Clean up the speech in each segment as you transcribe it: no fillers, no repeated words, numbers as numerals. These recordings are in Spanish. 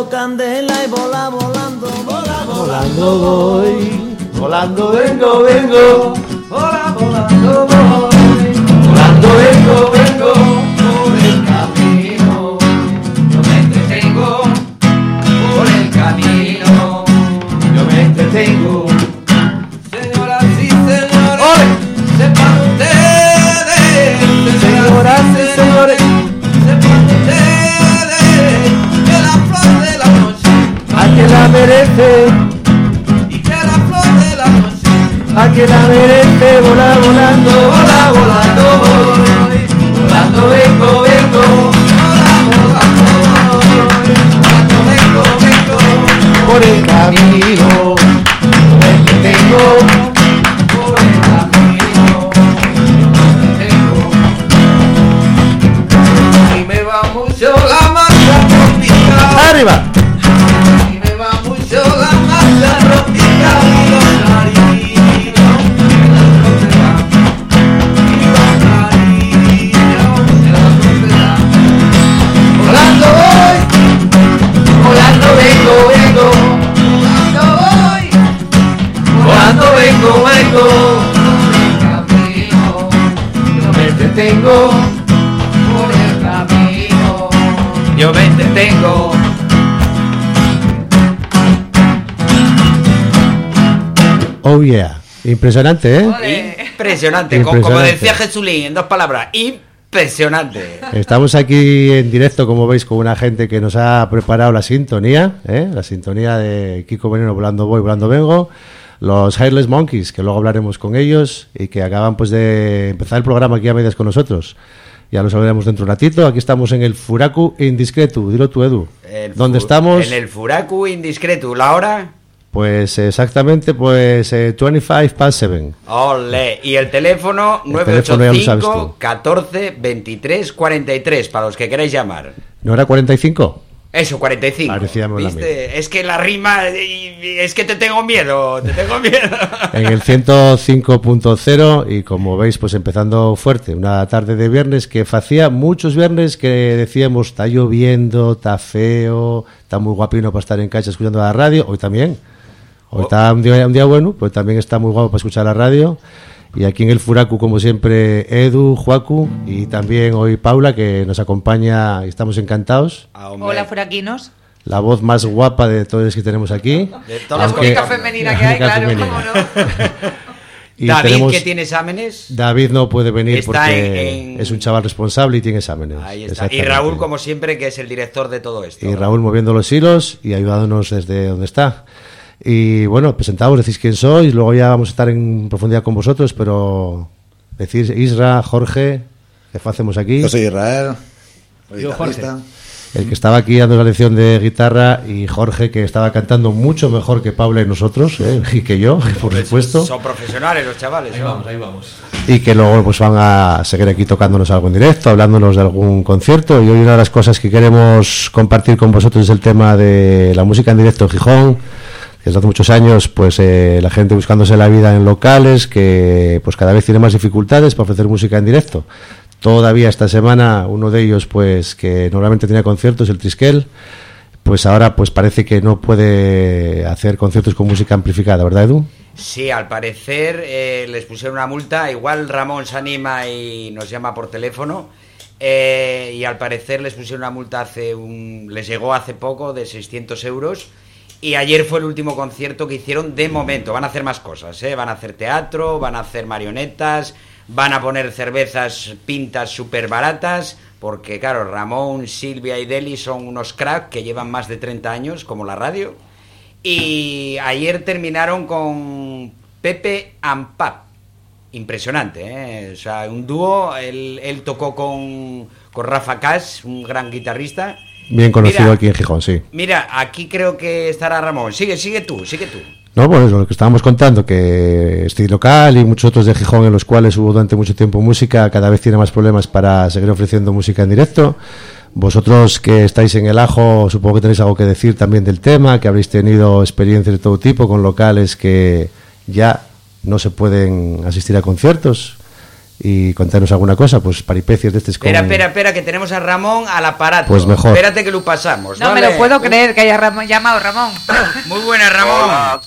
enciendo candela y volando voy, volando vengo, volando voy, volando vengo, por el camino, yo me entretengo, por el camino, yo me entretengo. Señoras y señores, sepan ustedes, señoras y señores, sepan ustedes, que la flor de la noche, a que la merece. A que la merece, volando voy, volando vengo, volando vengo, por el camino, que tengo, por el camino, que tengo. Y me va mucho la marcha tropical. ¡Arriba! Y me va mucho la marcha tropical y los narices. Vengo, camino, yo me entretengo, por el camino, yo me entretengo. Oh yeah, impresionante, ¿eh? Impresionante. Como decía Jesulín, en 2 palabras, impresionante. Estamos aquí en directo, como veis, con una gente que nos ha preparado la sintonía, la sintonía de Kiko Veneno, volando voy, volando vengo. Los Hairless Monkeys, que luego hablaremos con ellos y que acaban pues de empezar el programa aquí a medias con nosotros. Ya lo sabremos dentro de un ratito. Aquí estamos en el Furaku Indiscretu. Dilo tú, Edu. ¿Dónde estamos? En el Furaku Indiscretu. ¿La hora? Pues exactamente, 25:07. Ole. Y el teléfono 985 14 23 43 para los que queráis llamar. ¿No era 45? Eso, 45. ¿Viste? Es que la rima, es que te tengo miedo. En el 105.0 y como veis, pues empezando fuerte, una tarde de viernes que hacía muchos viernes que decíamos, está lloviendo, está feo, está muy guapino para estar en casa escuchando la radio. Hoy también. Hoy está un día bueno, pues también está muy guapo para escuchar la radio. Y aquí en el Furaku, como siempre, Edu, Joacu y también hoy Paula, que nos acompaña y estamos encantados. Hola, furaquinos. La voz más guapa de todos los que tenemos aquí. De todas la única femenina que hay, claro, cómo no. Y David, que tiene exámenes. David no puede venir porque es un chaval responsable y tiene exámenes. Ahí está. Y Raúl, como siempre, que es el director de todo esto. Y Raúl moviendo los hilos y ayudándonos desde donde está. Y bueno, presentaos, decís quién sois, luego ya vamos a estar en profundidad con vosotros, pero decís Isra, Jorge, ¿qué hacemos aquí? Yo soy Israel, yo Jorge. El que estaba aquí dando la lección de guitarra, y Jorge, que estaba cantando mucho mejor que Paula y nosotros, y que yo, por supuesto. Son profesionales los chavales. Ahí vamos. Y que luego pues van a seguir aquí tocándonos algo en directo, hablándonos de algún concierto. Y hoy una de las cosas que queremos compartir con vosotros es el tema de la música en directo en Gijón. Desde hace muchos años, pues la gente buscándose la vida en locales, que pues cada vez tiene más dificultades para ofrecer música en directo. Todavía esta semana uno de ellos, pues que normalmente tenía conciertos, el Triskel, pues ahora pues parece que no puede hacer conciertos con música amplificada, ¿verdad, Edu? Sí, al parecer les pusieron una multa. Igual Ramón se anima y nos llama por teléfono. Y al parecer les pusieron una multa les llegó hace poco de 600 euros. Y ayer fue el último concierto que hicieron de momento. Van a hacer más cosas, van a hacer teatro, van a hacer marionetas, van a poner cervezas pintas súper baratas, porque claro, Ramón, Silvia y Deli son unos cracks que llevan más de 30 años, como la radio. Y ayer terminaron con Pepe and Pap. Impresionante, O sea, un dúo. Él tocó con Rafa Cash, un gran guitarrista. Bien conocido aquí en Gijón, sí. Mira, aquí creo que estará Ramón. Sigue tú. No, pues lo que estábamos contando, que este local y muchos otros de Gijón en los cuales hubo durante mucho tiempo música, cada vez tiene más problemas para seguir ofreciendo música en directo. Vosotros que estáis en el ajo, supongo que tenéis algo que decir también del tema, que habréis tenido experiencias de todo tipo con locales que ya no se pueden asistir a conciertos. y contarnos alguna cosa, pues paripecios de estos. Espera, que tenemos a Ramón al aparato. Pues mejor. Espérate que lo pasamos. No ¿vale? me lo puedo creer que haya llamado Ramón. Muy buenas, Ramón.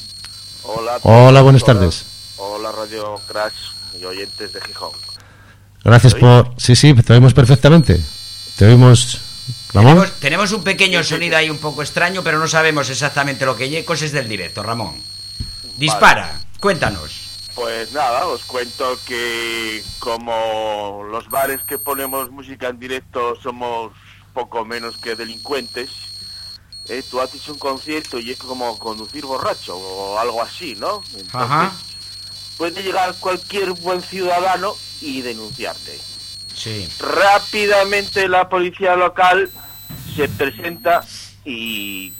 Hola, buenas tardes. Hola, Radio Crash y oyentes de Gijón. Gracias por... Sí, te oímos perfectamente. Te oímos, Ramón. Tenemos un pequeño sonido ahí un poco extraño, pero no sabemos exactamente lo que hay. Cosas del directo, Ramón. Dispara, cuéntanos. Pues nada, os cuento que como los bares que ponemos música en directo somos poco menos que delincuentes, tú haces un concierto y es como conducir borracho o algo así, ¿no? Entonces, Ajá. puede llegar cualquier buen ciudadano y denunciarte. Sí. Rápidamente la policía local se presenta y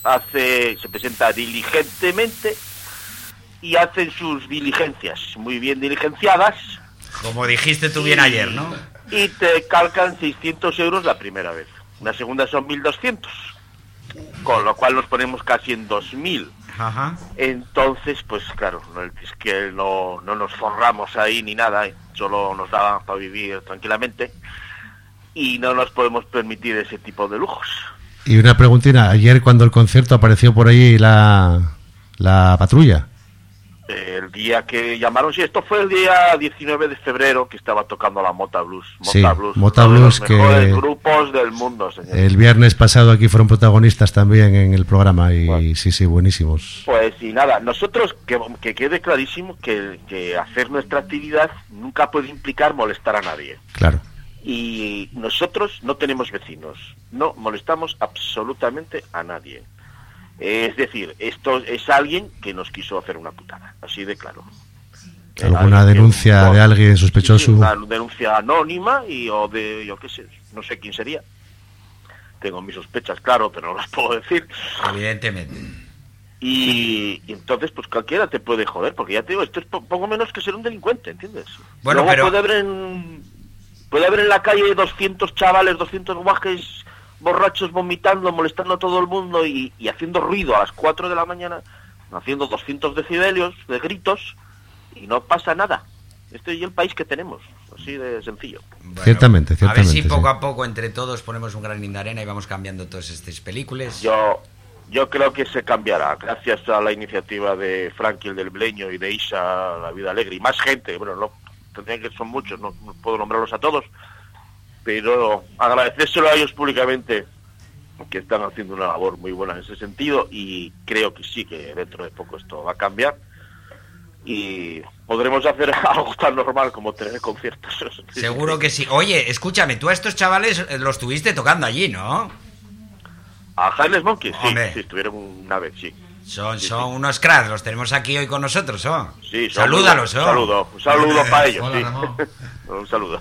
se presenta diligentemente y hacen sus diligencias muy bien diligenciadas. Como dijiste tú bien ayer, ¿no? Y te calcan 600 euros la primera vez. La segunda son 1.200. Con lo cual nos ponemos casi en 2.000. Ajá. Entonces, pues claro, es que no nos forramos ahí ni nada, solo nos da para vivir tranquilamente y no nos podemos permitir ese tipo de lujos. Y una preguntina, ayer cuando el concierto apareció por ahí la patrulla. El día que llamaron, sí, esto fue el día 19 de febrero que estaba tocando la Mota Blues. Mota Blues, uno de los mejores grupos del mundo, señor. El viernes pasado aquí fueron protagonistas también en el programa y bueno. Sí, buenísimos. Pues y nada, nosotros, que quede clarísimo que hacer nuestra actividad nunca puede implicar molestar a nadie. Claro. Y nosotros no tenemos vecinos, no molestamos absolutamente a nadie. Es decir, esto es alguien que nos quiso hacer una putada, así de claro. ¿Alguna denuncia de alguien sospechoso? Sí, una denuncia anónima o de, yo qué sé, no sé quién sería. Tengo mis sospechas, claro, pero no las puedo decir. Evidentemente. Y entonces, pues cualquiera te puede joder, porque ya te digo, esto es poco menos que ser un delincuente, ¿entiendes? Bueno, luego pero... puede haber en la calle 200 chavales, 200 guajes borrachos vomitando, molestando a todo el mundo y haciendo ruido a las 4 de la mañana, haciendo 200 decibelios de gritos y no pasa nada. Este es el país que tenemos, así de sencillo. Bueno, ciertamente. A ver si poco a poco entre todos ponemos un granín de arena y vamos cambiando todas estas películas. Yo creo que se cambiará, gracias a la iniciativa de Frankie el del Bleño y de Isa La Vida Alegre y más gente. Bueno, no tendrían que son muchos, no puedo nombrarlos a todos, pero agradecérselo a ellos públicamente, que están haciendo una labor muy buena en ese sentido y creo que sí, que dentro de poco esto va a cambiar y podremos hacer algo tan normal como tener conciertos. Seguro que sí. Oye, escúchame, tú a estos chavales los tuviste tocando allí, ¿no? A Harles Monkeys, sí, estuvieron una vez, sí. Son unos cracks, los tenemos aquí hoy con nosotros, ¿oh? Sí, salúdalos, ¿oh? Un saludo para ellos. Hola, sí. Un saludo.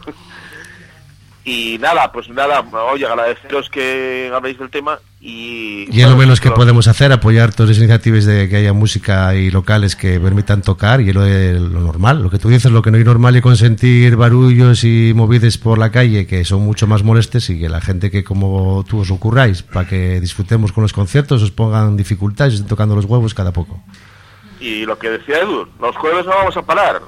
Y nada, oye, agradeceros que habléis del tema y es lo menos que podemos hacer, apoyar todas las iniciativas de que haya música y locales que permitan tocar, y lo normal, lo que tú dices, lo que no es normal es consentir barullos y movides por la calle que son mucho más molestes y que la gente que como tú os ocurráis para que disfrutemos con los conciertos os pongan dificultades, estén tocando los huevos cada poco. Y lo que decía Edu, los jueves no vamos a parar,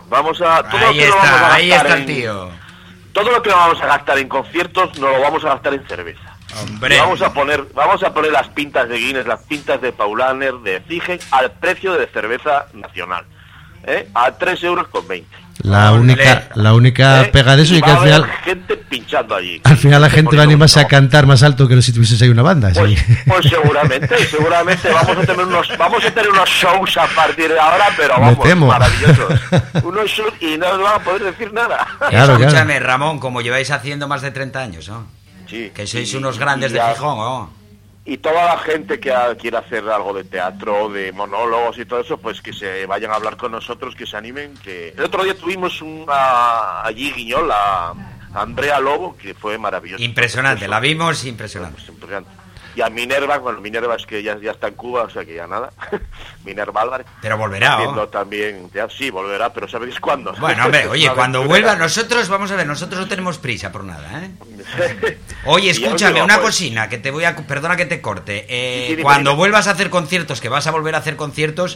ahí está el tío. Todo lo que vamos a gastar en conciertos no lo vamos a gastar en cerveza. Hombre. Vamos a poner las pintas de Guinness, las pintas de Paulaner, de Zigen, al precio de cerveza nacional. A 3,20 euros. La única pega de eso y que al final gente pinchando allí. Al final la gente va a animarse a cantar más alto que si tuvieses ahí una banda. Pues, ¿sí? Pues seguramente vamos a tener unos shows a partir de ahora, pero vamos, maravillosos. Unos shows y no nos van a poder decir nada. Claro, escúchame, Ramón, como lleváis haciendo más de 30 años, ¿no? Sí. Que sois unos grandes de Gijón, ¿no? Y toda la gente que quiera hacer algo de teatro, de monólogos y todo eso, pues que se vayan a hablar con nosotros, que se animen. Que el otro día tuvimos allí Guiñol, a Andrea Lobo, que fue maravilloso. Impresionante, la vimos impresionante. Pues, impresionante. Y a Minerva es que ya está en Cuba, o sea que ya nada. Minerva Álvarez. Pero volverá, ¿no? También, sí, volverá, pero ¿sabéis cuándo? Bueno, hombre, oye, cuando vuelva, nosotros no tenemos prisa por nada, ¿eh? Oye, escúchame, una cosina, perdona que te corte. Cuando vuelvas a hacer conciertos, que vas a volver a hacer conciertos,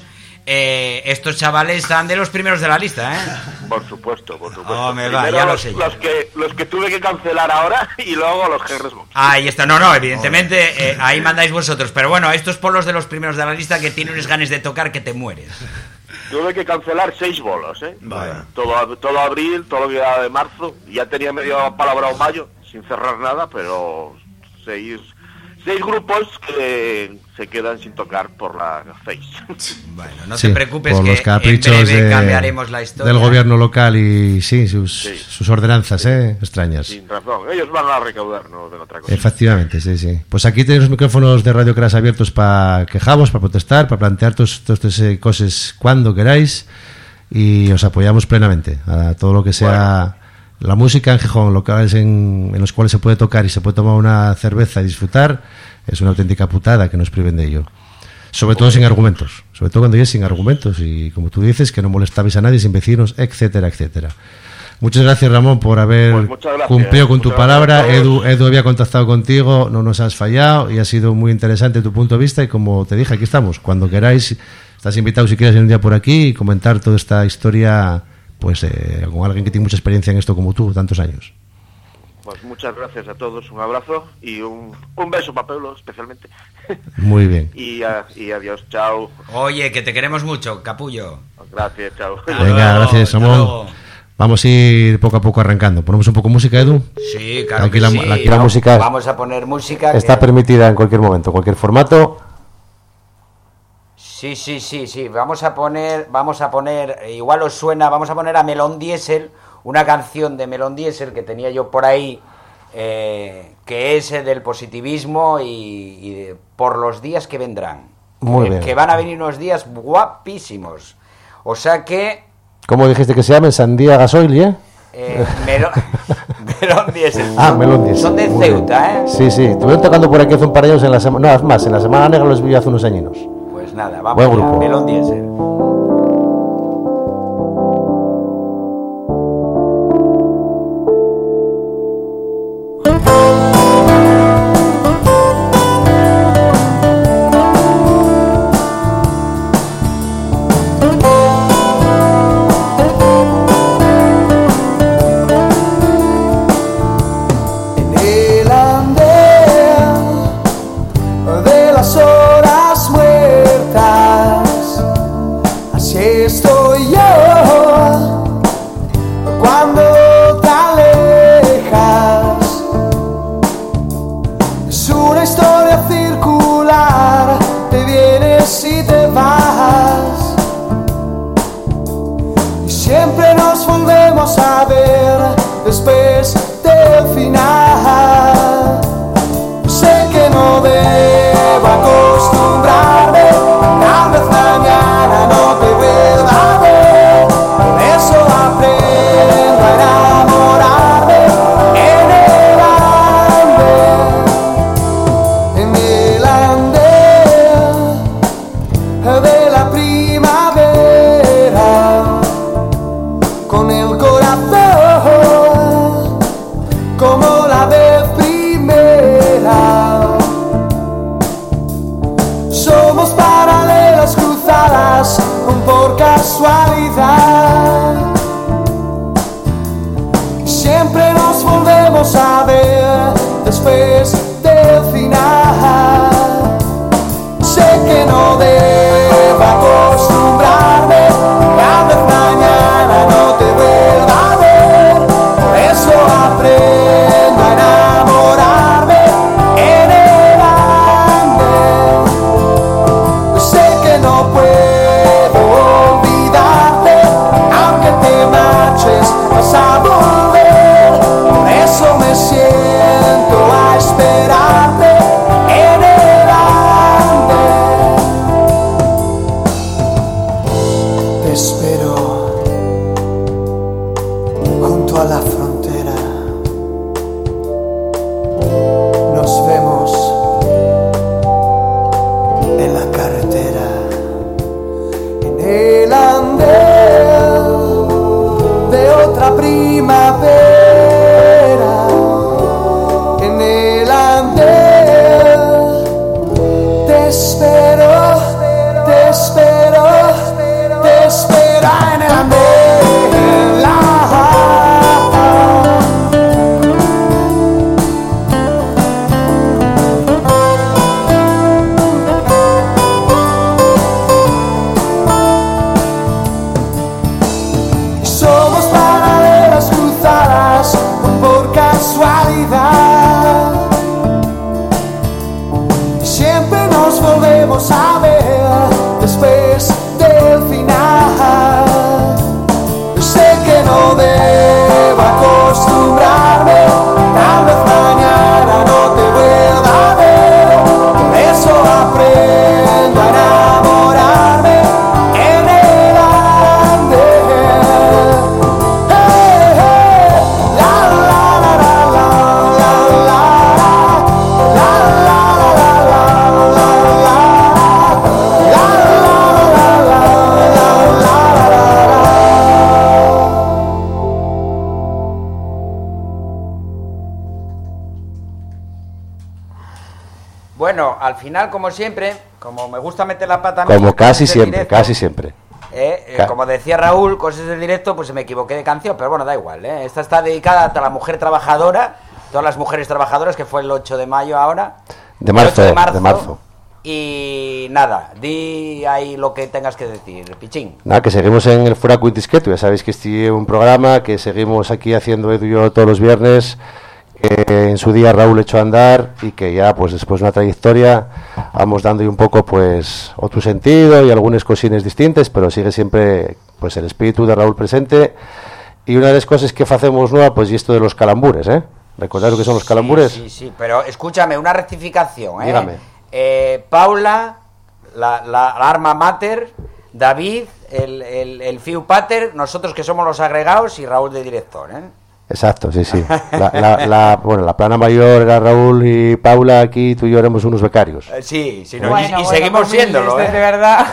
estos chavales están de los primeros de la lista, ¿eh? Por supuesto. Oh, me va, ya lo sé. Los que tuve que cancelar ahora y luego los Henry Smoke. Ahí está, no, evidentemente, ahí mandáis vosotros. Pero bueno, estos polos de los primeros de la lista que tienen unos ganes de tocar que te mueres. Tuve que cancelar 6 bolos, ¿eh? Vale. Todo abril, todo lo que era de marzo. Ya tenía medio palabrado mayo, sin cerrar nada, pero 6 grupos que se quedan sin tocar por la Face. Bueno, no te preocupes, por que los caprichos en breve cambiaremos la historia del gobierno local y sus ordenanzas extrañas. Sin razón, ellos van a recaudar, no de otra cosa. Efectivamente, sí. Pues aquí tenéis los micrófonos de Radio Crash abiertos para quejaros, para protestar, para plantear todas estas cosas cuando queráis, y os apoyamos plenamente a todo lo que sea la música en Gijón, locales en los cuales se puede tocar y se puede tomar una cerveza y disfrutar. Es una auténtica putada que nos priven de ello. Sobre todo sin argumentos. Sobre todo cuando es sin argumentos. Y como tú dices, que no molestabais a nadie, sin vecinos, etcétera, etcétera. Muchas gracias, Ramón, por haber cumplido con tu palabra. Edu había contactado contigo, no nos has fallado y ha sido muy interesante tu punto de vista. Y como te dije, aquí estamos. Cuando queráis, estás invitado si quieres ir un día por aquí y comentar toda esta historia, pues con alguien que tiene mucha experiencia en esto como tú, tantos años. Pues muchas gracias a todos, un abrazo y un beso para Pablo especialmente. Muy bien. y adiós, chao. Oye, que te queremos mucho, capullo. Gracias, chao. Venga, gracias, Ramón. Vamos a ir poco a poco arrancando. ¿Ponemos un poco de música, Edu? Sí, claro aquí que sí. Aquí la música vamos a poner música. Está permitida en cualquier momento, cualquier formato. Sí. Vamos a poner, igual os suena, vamos a poner a Melón Diesel, una canción de Melón Diesel que tenía yo por ahí, que es del positivismo y por los días que vendrán. Muy bien. Que van a venir unos días guapísimos. O sea que... ¿Cómo dijiste que se llama? Sandía Gasoil, ¿eh? Melón Diesel. Melón Diesel. Son de Muy Ceuta, bien. ¿eh? Sí, estuvieron tocando por aquí hace un par de años en la semana... No, es más, en la Semana Negra los vi hace unos añinos. Pues nada, vamos Buen a grupo. Melón Diesel. Bueno, al final, como siempre, como me gusta meter la pata a mí, Como casi cosas del siempre, directo, casi siempre. como decía Raúl, cosas del directo, pues me equivoqué de canción, pero bueno, da igual. Esta está dedicada a la mujer trabajadora, todas las mujeres trabajadoras, que fue el 8 de mayo ahora. De marzo, el 8 de marzo. Y nada, di ahí lo que tengas que decir, Pichín. Nada, que seguimos en el Fura Quintisqueto. Ya sabéis que este es un programa que seguimos aquí haciendo Edu y yo todos los viernes, que en su día Raúl echó a andar y que ya pues después de una trayectoria vamos dando un poco pues otro sentido y algunas cosines distintas, pero sigue siempre pues el espíritu de Raúl presente. Y una de las cosas que hacemos nueva pues y esto de los calambures, ¿recordad lo que son los calambures? Sí, pero escúchame, una rectificación, Dígame. Paula, la arma mater, David, el fiu pater, nosotros que somos los agregados y Raúl de director, Exacto, sí. Bueno, la plana mayor era Raúl y Paula, aquí tú y yo éramos unos becarios. Sí, Bueno, y seguimos siéndolo, de verdad.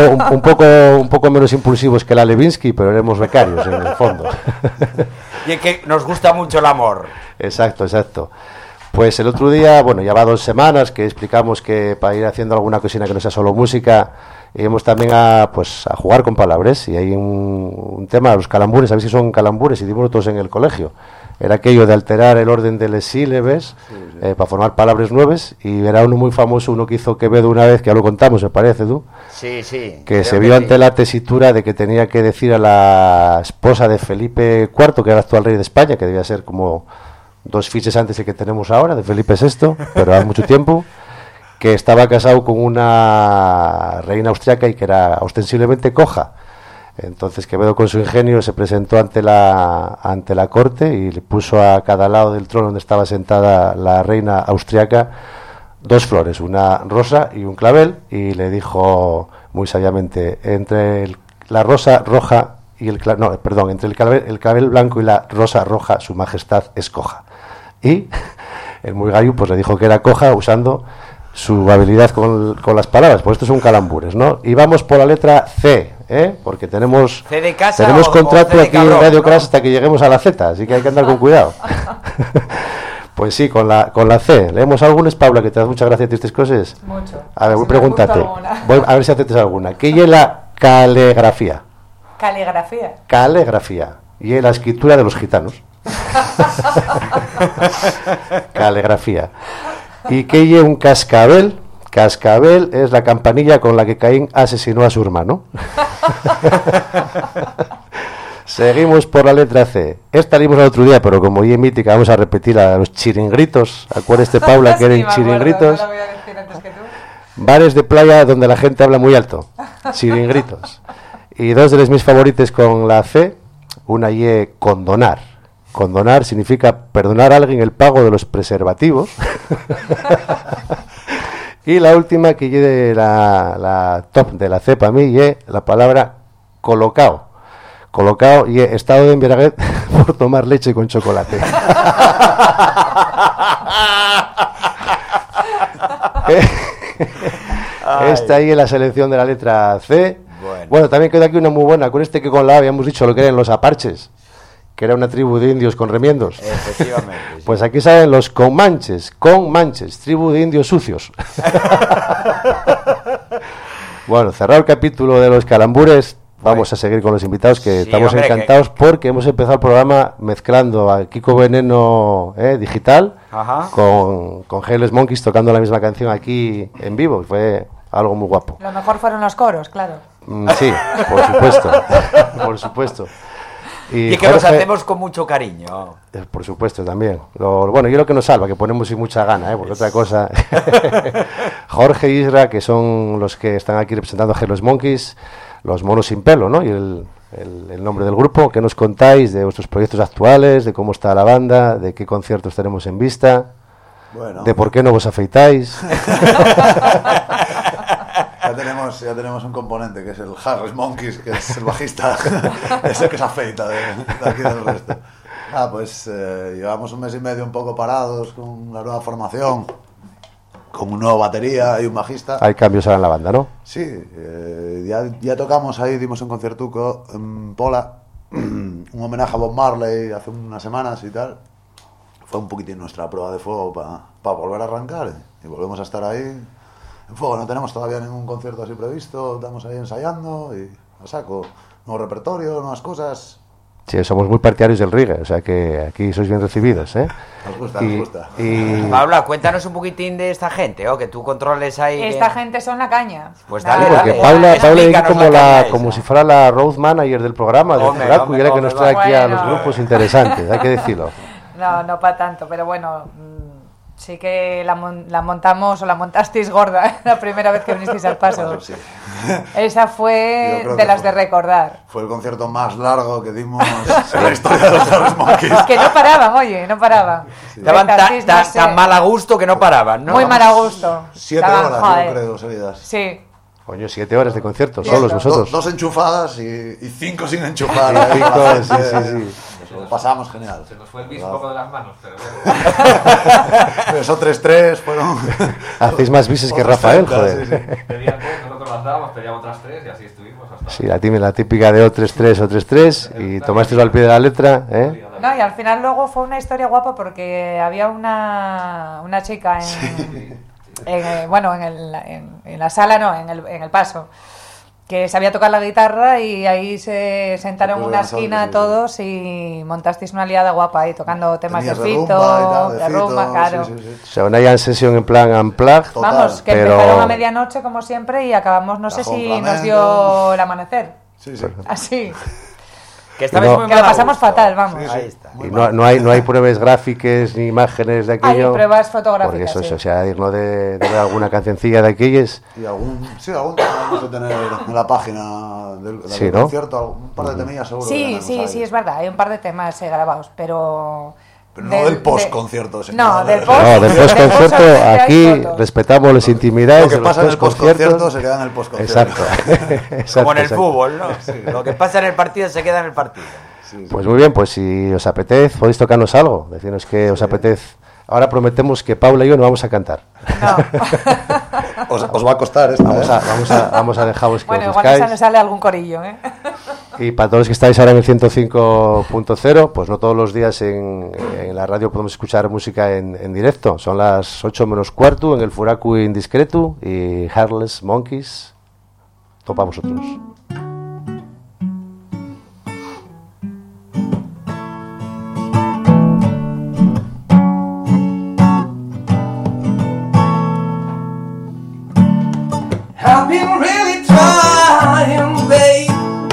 Un poco menos impulsivos que la Levinsky, pero éramos becarios en el fondo. Y es que nos gusta mucho el amor. Exacto. Pues el otro día, bueno, ya va 2 semanas que explicamos que para ir haciendo alguna cocina que no sea solo música, íbamos también a jugar con palabras, y hay un tema, los calambures, a ver si son calambures, y dimos todos en el colegio. Era aquello de alterar el orden de las sílabes para formar palabras nuevas, y era uno muy famoso, uno que hizo Quevedo una vez, que ya lo contamos, me parece, tú. Sí. Que se vio ante la tesitura de que tenía que decir a la esposa de Felipe IV, que era el actual rey de España, que debía ser como 2 fiches antes de que tenemos ahora, de Felipe VI, pero hace mucho tiempo, que estaba casado con una reina austriaca y que era ostensiblemente coja. Entonces Quevedo, con su ingenio, se presentó ante la corte y le puso a cada lado del trono donde estaba sentada la reina austriaca 2 flores, una rosa y un clavel, y le dijo muy sabiamente: entre la rosa roja y entre el clavel blanco y la rosa roja, su majestad escoja. Y el muy gallo pues le dijo que era coja, usando su habilidad con las palabras. Pues esto son calambures, ¿no? Y vamos por la letra C, porque tenemos C de casa contrato C de aquí cabrón, en Radio ¿no? Crash hasta que lleguemos a la Z, así que hay que andar con cuidado. Pues sí, con la C. ¿Leemos algunas, Paula, que te das mucha gracia a ti estas cosas? Mucho. A ver, voy a Si me preguntarte. gusta alguna. Voy a ver si aceptas alguna. ¿Qué es la caligrafía? Caligrafía. Caligrafía. Y es la escritura de los gitanos. Caligrafía. ¿Y qué es un cascabel? Cascabel es la campanilla con la que Caín asesinó a su hermano. Seguimos por la letra C. Esta leímos el otro día, pero como ya es mítica, vamos a repetir a los chiringritos. Acuérdate, Paula, que Sí, eran me acuerdo, chiringritos. no lo voy a decir antes que tú. Bares de playa donde la gente habla muy alto. Chiringritos. Y 2 de los mis favoritos con la C. Una y condonar. Condonar significa perdonar a alguien el pago de los preservativos. Y la última, que lleve la top de la C para mí, y la palabra colocao. Colocao y estado de embriaguez por tomar leche con chocolate. Esta ahí es la selección de la letra C. Bueno, también queda aquí una muy buena, con este que con la habíamos dicho lo que eran los aparches, que era una tribu de indios con remiendos. Efectivamente. Sí. Pues aquí salen los conmanches, tribu de indios sucios. Bueno, cerrado el capítulo de los calambures, vamos a seguir con los invitados, que Sí, estamos hombre, encantados porque hemos empezado el programa mezclando a Kiko Veneno digital Ajá. con Headless Monkeys tocando la misma canción aquí en vivo. Fue algo muy guapo. Lo mejor fueron los coros, claro. Sí, por supuesto. Por supuesto. Y que los hacemos con mucho cariño. Por supuesto, también. Bueno, yo lo que nos salva, que ponemos sin mucha gana, porque otra cosa... Jorge y Isra, que son los que están aquí representando a Headless Monkeys, los monos sin pelo, ¿no? Y el nombre del grupo. ¿Qué nos contáis de vuestros proyectos actuales, de cómo está la banda, de qué conciertos tenemos en vista, de por qué no vos afeitáis? Ya tenemos un componente, que es el Harris Monkeys, que es el bajista, es el que se afeita de aquí del resto. Pues llevamos 1 mes y medio un poco parados con la nueva formación, con un nuevo batería y un bajista. Hay cambios ahora en la banda, ¿no? Sí, ya tocamos ahí, dimos un conciertuco en Pola, un homenaje a Bob Marley hace unas semanas y tal. fue un poquitín nuestra prueba de fuego para volver a arrancar y volvemos a estar ahí en fuego. No tenemos todavía ningún concierto así previsto, estamos ahí ensayando y a saco, nuevo repertorio, nuevas cosas. Sí, somos muy partidarios del reggae, o sea que aquí sois bien recibidos, ¿eh? Nos gusta. Paula, cuéntanos un poquitín de esta gente, que tú controles ahí. Esta gente son la caña. Pues Sí, dale, porque dale. Paula Explícanos como, la caña esa. como si fuera la road manager del programa de Hombre, Furaku, y era que hombre, nos trae aquí a bueno. los grupos interesantes, hay que decirlo. No para tanto, pero bueno, sí que la montamos o la montasteis gorda la primera vez que vinisteis al Paso. Sí. Esa Yo fue creo de que las de recordar. Fue el concierto más largo que dimos en la historia de los Harris Monkeys. Que no paraban, oye, no paraban. Estaban Ventastis, no sé, tan mal a gusto que no paraban, ¿no? Muy mal a gusto. 7 Estaban, horas, joder. yo creo, seguidas. Sí. Coño, 7 horas de concierto, solos Do- vosotros. 2 enchufadas y 5 sin enchufar. Y 5, sí. Lo pasamos genial. Se nos fue el bis un poco de las manos, pero bueno. Pero esos 3-3 fueron... Hacéis más bises que otros Rafael, 30, joder. sí, sí. Pedían 3, nosotros las dábamos, pedíamos otras 3 y así estuvimos hasta... Sí, la típica de O3-3, O3-3, y tomasteis al pie de la letra, ¿eh? No, y al final luego fue una historia guapa porque había una chica en la sala, no, en el Paso, que sabía tocar la guitarra y ahí se sentaron en una esquina todos y montasteis una liada guapa ahí tocando temas Tenías de de Fito, rumba y tal, de Fito, rumba, claro. sí. O sea, una jam session en plan unplugged. Total. Vamos, que Pero- empezaron a medianoche como siempre y acabamos, no sé Cajón si flamenco. nos dio el amanecer. Sí, sí. Así, Que estabais No. muy que mal lo a pasamos gusto. fatal, vamos. Sí, sí. Ahí está. Y no hay pruebas gráficas ni imágenes de Hay aquello. pruebas fotográficas. Porque eso, sí. o sea, digno de ver alguna cancioncilla de aquellas. Y algún tema vamos a tener en la página del Sí, ¿no? concierto, un par de temillas seguro. que Sí, tenemos sí, ahí. sí, es verdad. Hay un par de temas grabados, pero Pero no del post-concierto, No, señor. del No, post. del del post-concierto, post hay aquí fotos. respetamos las intimidades Lo que de los pasa en el post-conciertos. post-concierto se queda en el post-concierto. Exacto. Como en el exacto. fútbol, ¿no? Lo que pasa en el partido se queda en el partido. Pues muy bien, pues si os apetece, podéis tocarnos algo. Decirnos que os apetece. Ahora prometemos que Paula y yo no vamos a cantar. No. Os va a costar esta, Vamos a dejaros que Bueno, os igual nos buscáis. sale algún corillo, ¿eh? Y para todos los que estáis ahora en el 105.0, pues no todos los días en la radio podemos escuchar música en directo. Son las 8 menos cuarto en el Furaku Indiscreto y Heartless Monkeys. Topa a vosotros. I've been really trying, baby,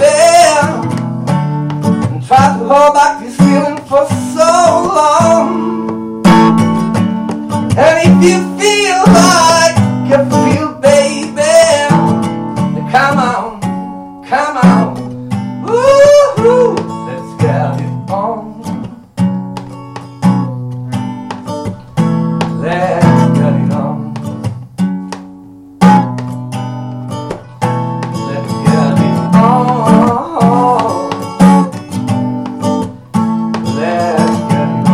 and tried to hold back this feeling for so long. And if you feel like you feel, baby, then come on, woo-hoo, let's get it on. Let's get it on. Let's get it on. Let's get it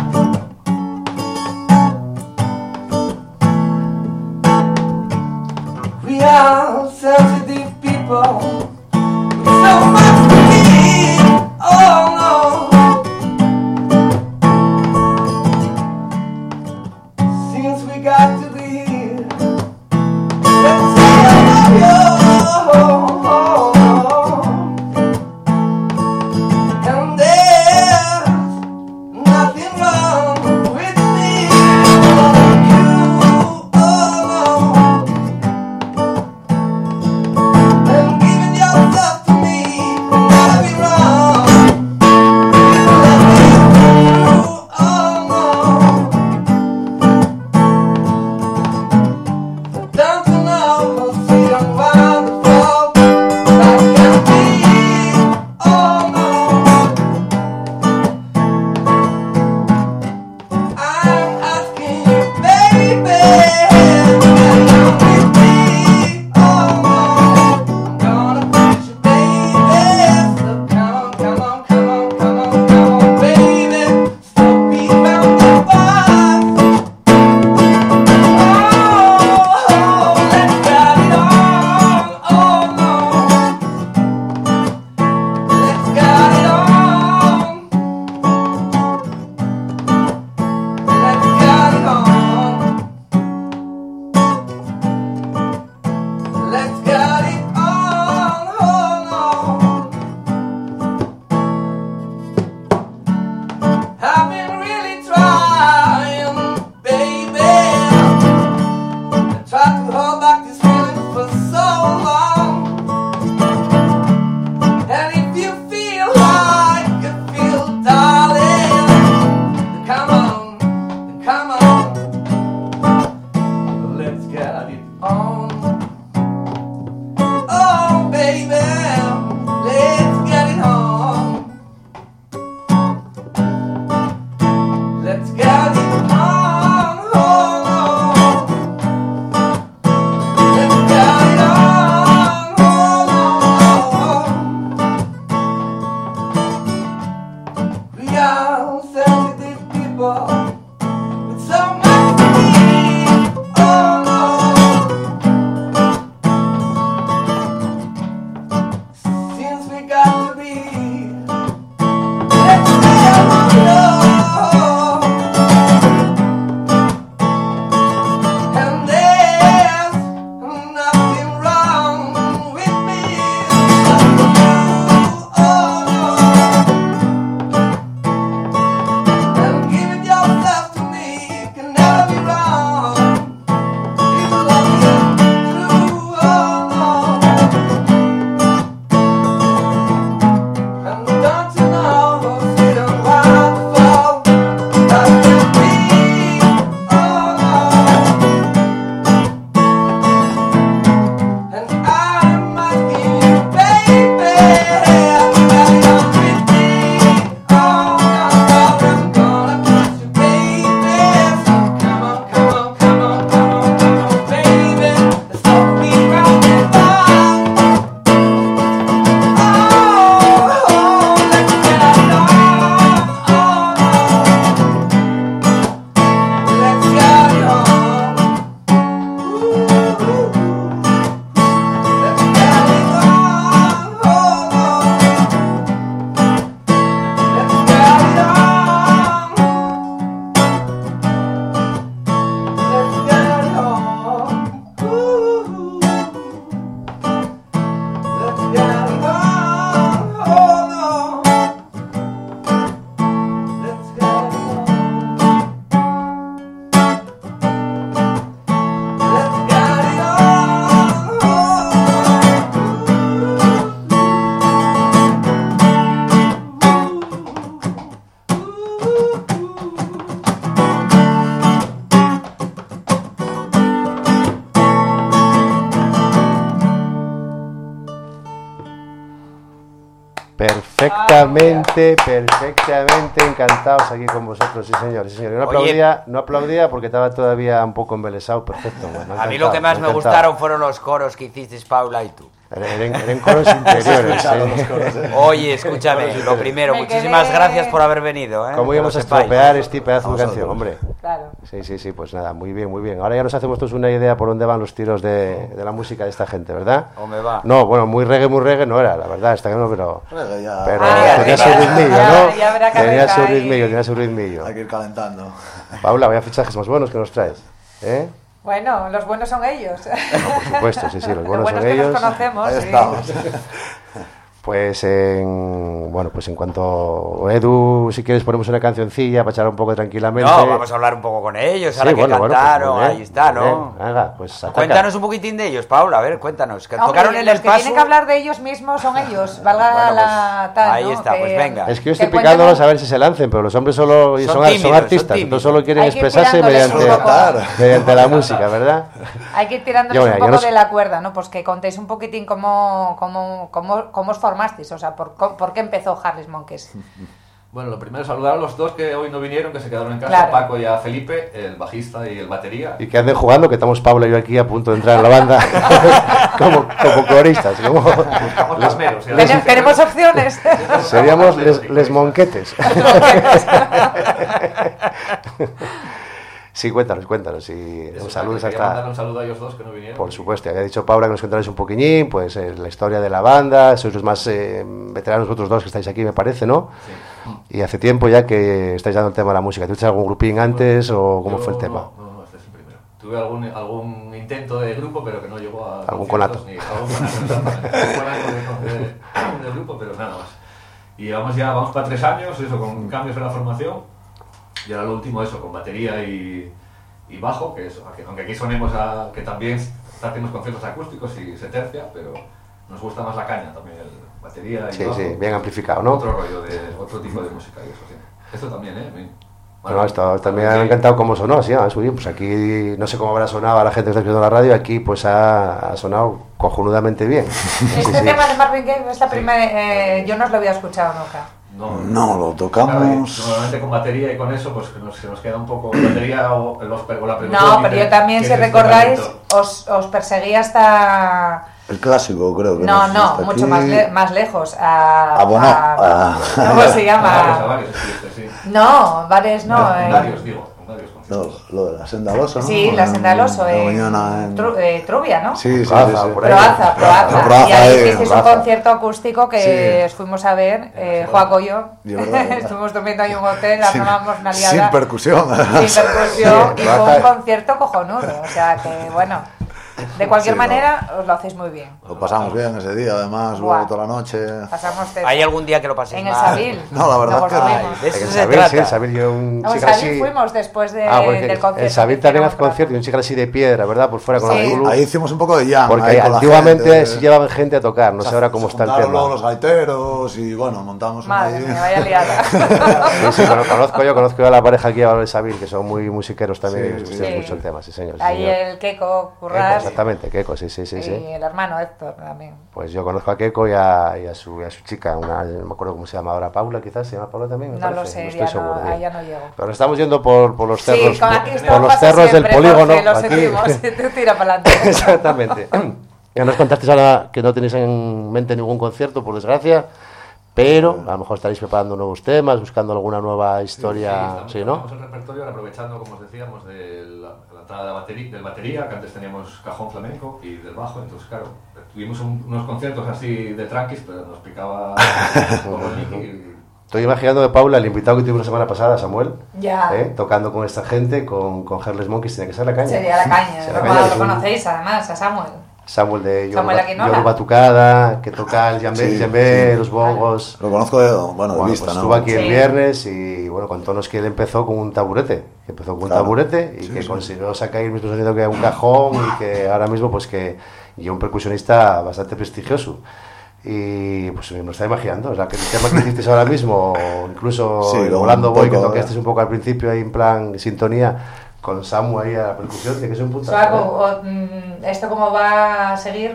on. We are sensitive people. So much to give. Oh no. Since we got to be here. Let's say I love you. And there's nothing wrong with me. You alone. And giving yourself to me will never be wrong. You alone. Perfectamente encantados aquí con vosotros, sí señor. Sí, señor. No aplaudía porque estaba todavía un poco embelesado, perfecto. Bueno, a mí lo que más me gustaron fueron los coros que hicisteis Paula y tú. Eran coros interiores. Oye, escúchame, lo primero, muchísimas gracias por haber venido. ¿Cómo íbamos a estropear este pedazo de canción, hombre? Claro. Sí, pues nada, muy bien. Ahora ya nos hacemos todos una idea por dónde van los tiros de la música de esta gente, ¿verdad? ¿O me va? No, bueno, muy reggae no era, la verdad, está claro, pero tenía su ritmillo, ¿no? Tenía su ritmillo. Hay que ir calentando. Paula, vaya fichajes más buenos que nos traes, ¿eh? Bueno, los buenos son ellos. No, por supuesto, sí, los buenos son que ellos. Nos conocemos. Ahí estamos. Pues en cuanto Edu, si quieres ponemos una cancioncilla para echar un poco tranquilamente. No, vamos a hablar un poco con ellos, ahora que cantaron, pues ahí está, ¿no? Venga, pues ataca. Cuéntanos un poquitín de ellos, Paula, a ver, cuéntanos. Hombre, tocaron en los el que paso. Tienen que hablar de ellos mismos son ellos, valga Bueno, la tal, ahí ¿no? está, pues venga. Es que yo estoy picándolos a ver si se lancen, pero los hombres solo son artistas, entonces solo quieren expresarse mediante la música, ¿verdad? Hay que ir tirándoles un poco de la cuerda, ¿no? Pues que contéis un poquitín cómo os formasteis, o sea, por qué empezó Harris Monkeys. Bueno, lo primero es saludar a los dos que hoy no vinieron, que se quedaron en casa, Claro. Paco y a Felipe, el bajista y el batería. Y que anden jugando, que estamos Paula y yo aquí a punto de entrar en la banda como coristas. Buscamos las meros. Tenemos opciones. Seríamos les monquetes. Sí, cuéntanos. Y un saludo mandar un saludo a ellos dos que no vinieron. Por supuesto, había dicho Paula que nos contarais un poquillín, pues la historia de la banda, sois los más veteranos vosotros dos que estáis aquí, me parece, ¿no? Sí. Y hace tiempo ya que estáis dando el tema de la música. ¿Tuviste algún grupín antes o cómo fue el tema? No, este es el primero. Tuve algún intento de grupo, pero que no llegó a... Algún conato. De grupo, pero nada más. Y vamos para 3 años, eso, con cambios en la formación. Y ahora lo último, eso, con batería y bajo, que eso, aunque aquí sonemos que también hacemos conciertos acústicos y se tercia, pero nos gusta más la caña también, batería y bajo. Sí, bien amplificado, ¿no? Otro rollo, otro tipo de música y eso, sí. Esto también, Bueno, esto también me ha encantado cómo sonó, sí, muy bien, pues aquí no sé cómo habrá sonado a la gente que está escuchando la radio, aquí pues ha sonado cojonudamente bien. Este tema de Marvin Gaye es la primera, yo no os lo había escuchado nunca. No, lo tocamos. Claro, normalmente con batería y con eso, pues se nos queda un poco batería o la percusión. No, pero yo también, si recordáis, os perseguí hasta. El clásico, creo que no, mucho más lejos. ¿Cómo se llama? Varios, sí. No, varios no. Varios, digo. No, lo de la senda al oso, ¿no? Sí, la senda al oso, Trubia, ¿no? Sí. Proaza. Y ahí hicisteis un concierto acústico que os fuimos a ver, Joaco y yo. Estuvimos durmiendo ahí en un hotel, armábamos una liada. Sin percusión. Y fue un concierto cojonudo, o sea que, bueno... De cualquier manera, os lo hacéis muy bien. Lo pasamos bien ese día, además, luego toda la noche. ¿Hay algún día que lo paséis en el Sabil? No, la verdad que no. En el Sabil yo un chica así... fuimos después del concierto. El Sabil también hace concierto y un chica así de piedra, ¿verdad? Por fuera con el club. Ahí hicimos un poco de jam. Porque antiguamente sí llevaban gente a tocar, no sé ahora cómo está el tema. Luego los gaiteros y bueno, montamos Madre mía, vaya liada. Sí, conozco yo a la pareja aquí ahora del Sabil, que son muy musiqueros también, y les mucho el tema, sí señor. Ahí el Keiko Currás. Exactamente, Keiko, sí. Y el hermano Héctor también. Pues yo conozco a Keiko y a su chica, no me acuerdo cómo se llama ahora, Paula, quizás, ¿se llama Paula también? No lo sé, no estoy seguro. Ya no llego. Pero estamos yendo por los cerros, por los cerros del polígono. Lo sentimos, tú tira para adelante. Exactamente. Ya nos contasteis ahora que no tenéis en mente ningún concierto, por desgracia, pero a lo mejor estaréis preparando nuevos temas, buscando alguna nueva historia, sí, ¿no? Estamos el repertorio aprovechando, como os decíamos, de la entrada del batería, que antes teníamos cajón flamenco, y del bajo, entonces claro, tuvimos unos conciertos así de tranquis, pero nos picaba como el Nicky. Estoy imaginando de Paula, el invitado que tuvimos la semana pasada, Samuel, ya. Tocando con esta gente, con Harris Monkeys, tiene que ser la caña. Sería la caña, lo conocéis además, a Samuel de Yoruba Tucada, que toca el djembe, los bongos. Lo conozco de vista, pues ¿no? Estuvo aquí el viernes y bueno, contónos que él empezó con un taburete. Y que consiguió sacar el mismo sonido que un cajón y que ahora mismo pues que y un percusionista bastante prestigioso. Y pues me lo está imaginando, o sea, que el tema que hicisteis ahora mismo, o incluso Volando Voy, que tocasteis un poco al principio ahí en plan sintonía, con Samu ahí a la percusión, tiene que ser un punto. Esto como va a seguir,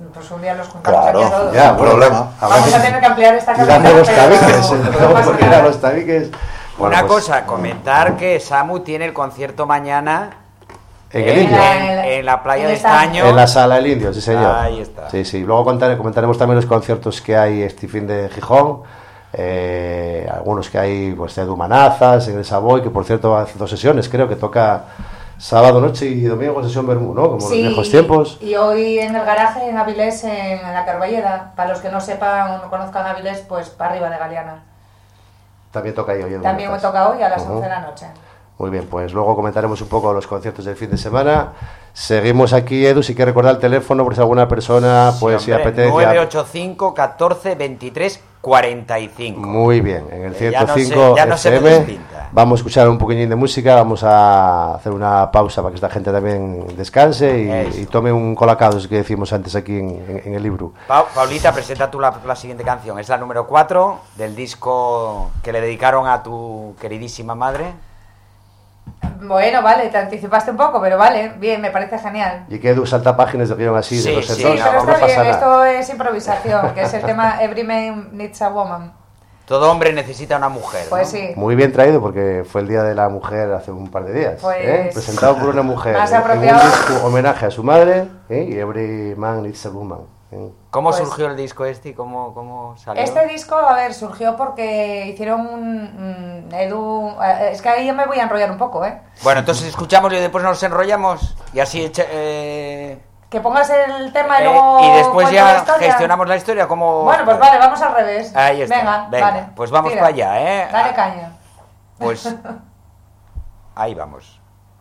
pues un día los juntamos Claro, aquí a todos. ya, problema. Vamos a tener que ampliar esta Tirando los tabiques, no pasa porque nada. eran los tabiques. Bueno, Una pues, cosa, comentar que Samu tiene el concierto mañana en el Indio. en la playa en de esta- Estaño. En la sala El Indio, sí señor. Ahí está. Sí, sí. Luego comentaremos también los conciertos que hay este fin de Gijón. Algunos que hay, pues de Manazas, en el Savoy, que por cierto hace 2 sesiones, creo que toca sábado noche y domingo sesión Bermú, ¿no? Como Sí, los viejos tiempos. y hoy en el garaje en Avilés, en la Carballeda. Para los que no sepan o no conozcan Avilés, pues para arriba de Galeana. También toca ahí hoy en También me Manazas. toca hoy a las Ujú. 11 de la noche. Muy bien, pues luego comentaremos un poco los conciertos del fin de semana. Seguimos aquí, Edu, si quieres recordar el teléfono, por si alguna persona, pues si apetece. 985 14 23 45. Muy bien, en el Ya no 105 sé- ya no se me FM despinta. vamos a escuchar un poquillín de música, vamos a hacer una pausa para que esta gente también descanse y tome un colacados que decimos antes aquí en el libro. Paulita, presenta tú la siguiente canción. Es la número 4 del disco que le dedicaron a tu queridísima madre. Bueno, vale, te anticipaste un poco, pero vale, bien, me parece genial. Y que Edu salta páginas de guión así, Sí, de dos sí, en Sí, dos, pero no está pasa bien, nada. esto es improvisación, que es el tema Every Man Needs a Woman. Todo hombre necesita una mujer. Pues ¿no? sí. Muy bien traído porque fue el Día de la Mujer hace un par de días. Pues- Presentado por una mujer Más en un apropiado. disco homenaje a su madre y Every Man Needs a Woman. ¿Cómo Pues- surgió el disco este y cómo salió? Este disco, a ver, surgió porque hicieron Edu... Es que ahí ya me voy a enrollar un poco, ¿eh? Bueno, entonces escuchamos y después nos enrollamos y así Que pongas el tema y luego... y después cuento la ya historia. gestionamos la historia como... Bueno, pues vale, vamos al revés. Ahí está. Venga, Venga, vale. pues vamos tira. para allá, ¿eh? Dale caña. Pues ahí vamos.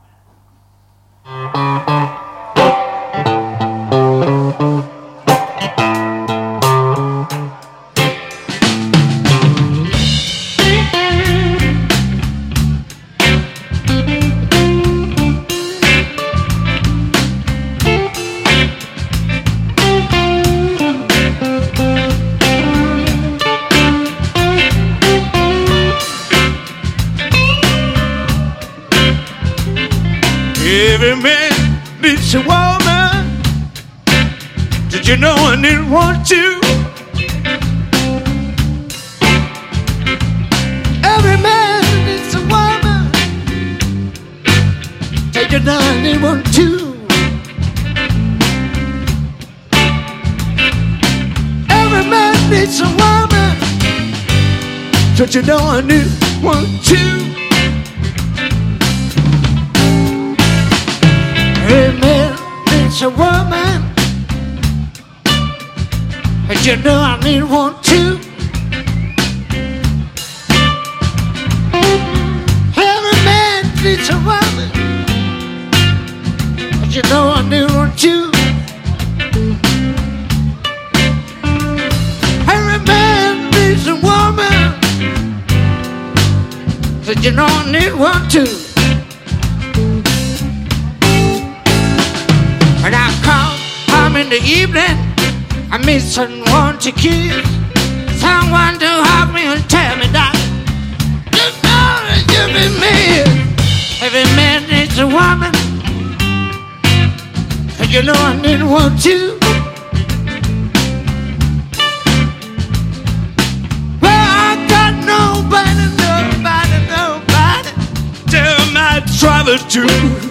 Every man needs a woman. Did you know I didn't want to? Every man needs a woman. Did you know I didn't want to? Every man needs a woman. Did you know I didn't want to? Every man needs a woman. And you know I need one too. Every man needs a woman. And you know I need one too. Every man needs a woman. And you know I need one too. When I come home in the evening, I meet someone to kiss, someone to hug me and tell me that you know that you've been made. Every man needs a woman, and you know I need one too. Well, I got nobody, tell my troubles to.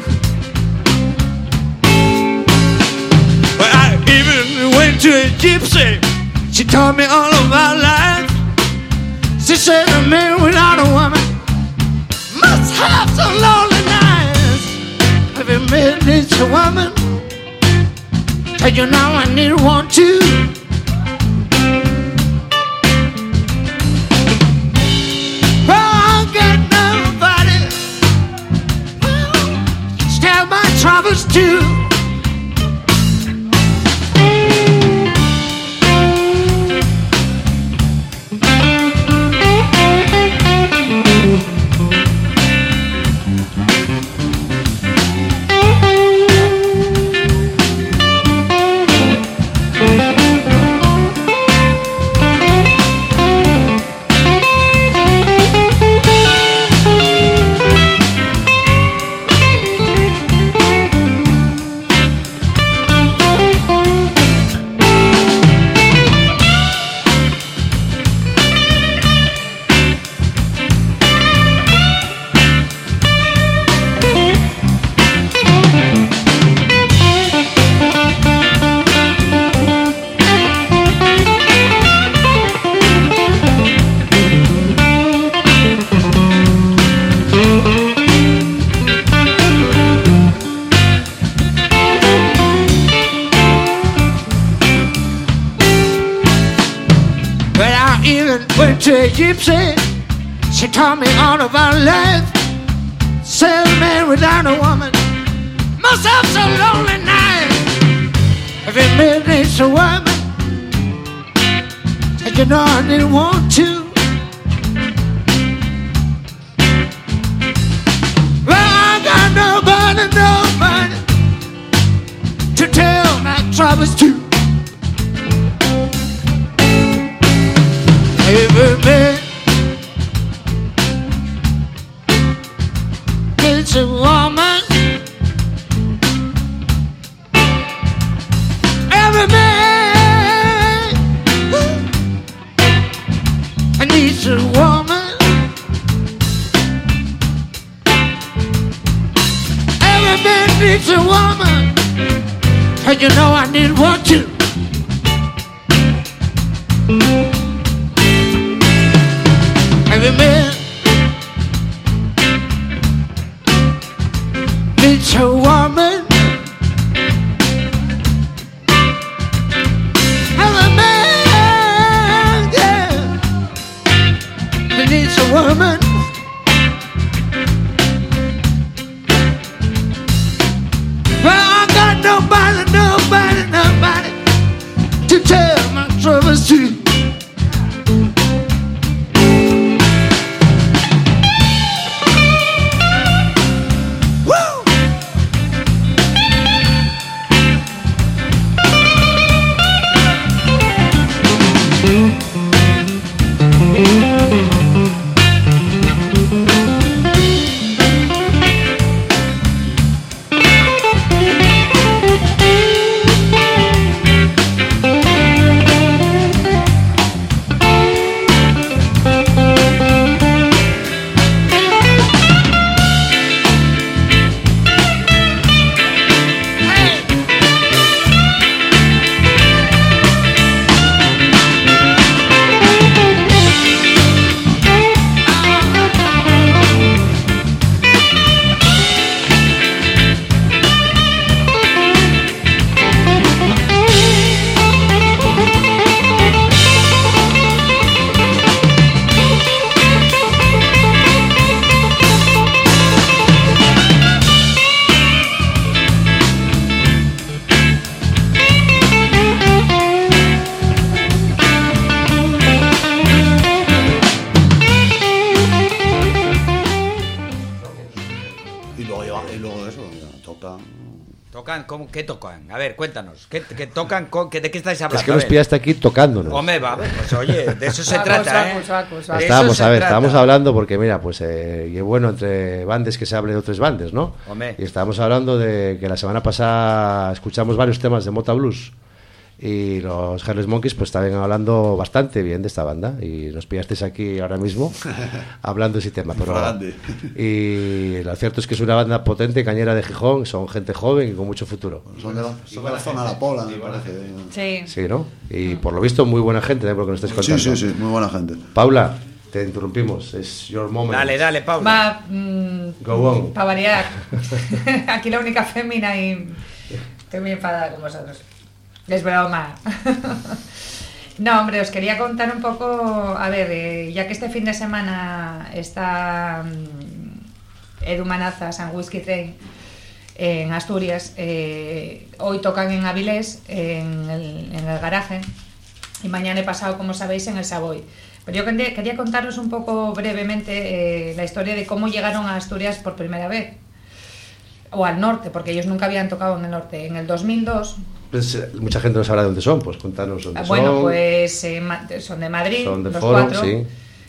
Well, I even went to a gypsy. She told me all about life. She said a man without a woman must have some lonely nights. Every man needs a woman. Tell you now I need one too. Well, I got nobody. Well, tell my troubles too. went to a gypsy. She taught me all about life. Said a man without a woman must have some lonely night. Every man needs a woman, and you know I didn't want to. Well, I got nobody to tell my troubles to. Every man needs a woman. Every man needs a woman. Every man needs a woman. And you know I need one too. Every man needs a woman. Every man, yeah, needs a woman. Well, I got nobody to tell my troubles to. ¿Qué tocan? A ver, cuéntanos. ¿Qué tocan? ¿De qué estáis hablando? Es que nos pillaste aquí tocándonos. Hombre, va, pues oye, de eso se trata, ¿eh? Estábamos hablando porque, mira, pues y bueno, entre bandes que se hablen de otras bandas, ¿no? Hombre. Y estábamos hablando de que la semana pasada escuchamos varios temas de Mota Blues y los Heartless Monkeys pues estaban hablando bastante bien de esta banda y nos pillasteis aquí ahora mismo hablando de ese tema, pero y lo cierto es que es una banda potente, cañera de Gijón, son gente joven y con mucho futuro. Son de la zona de La Pola, me parece. Sí, ¿no? Y por lo visto muy buena gente, por lo que nos estáis contando. Sí, muy buena gente. Paula, te interrumpimos, es your moment. Dale, Paula. Go on. Para variar. Aquí la única fémina y estoy muy enfadada con vosotros. Es broma. No, hombre, os quería contar un poco, a ver, ya que este fin de semana está Edu Manazas and Whiskey Train en Asturias, hoy tocan en Avilés, en el garaje, y mañana he pasado, como sabéis, en el Savoy. Pero yo quería contaros un poco brevemente la historia de cómo llegaron a Asturias por primera vez, o al norte, porque ellos nunca habían tocado en el norte. En el 2002... Pues, mucha gente no sabrá dónde son, pues contanos dónde son. Bueno, pues son de Madrid, son de los Foro, cuatro. Sí.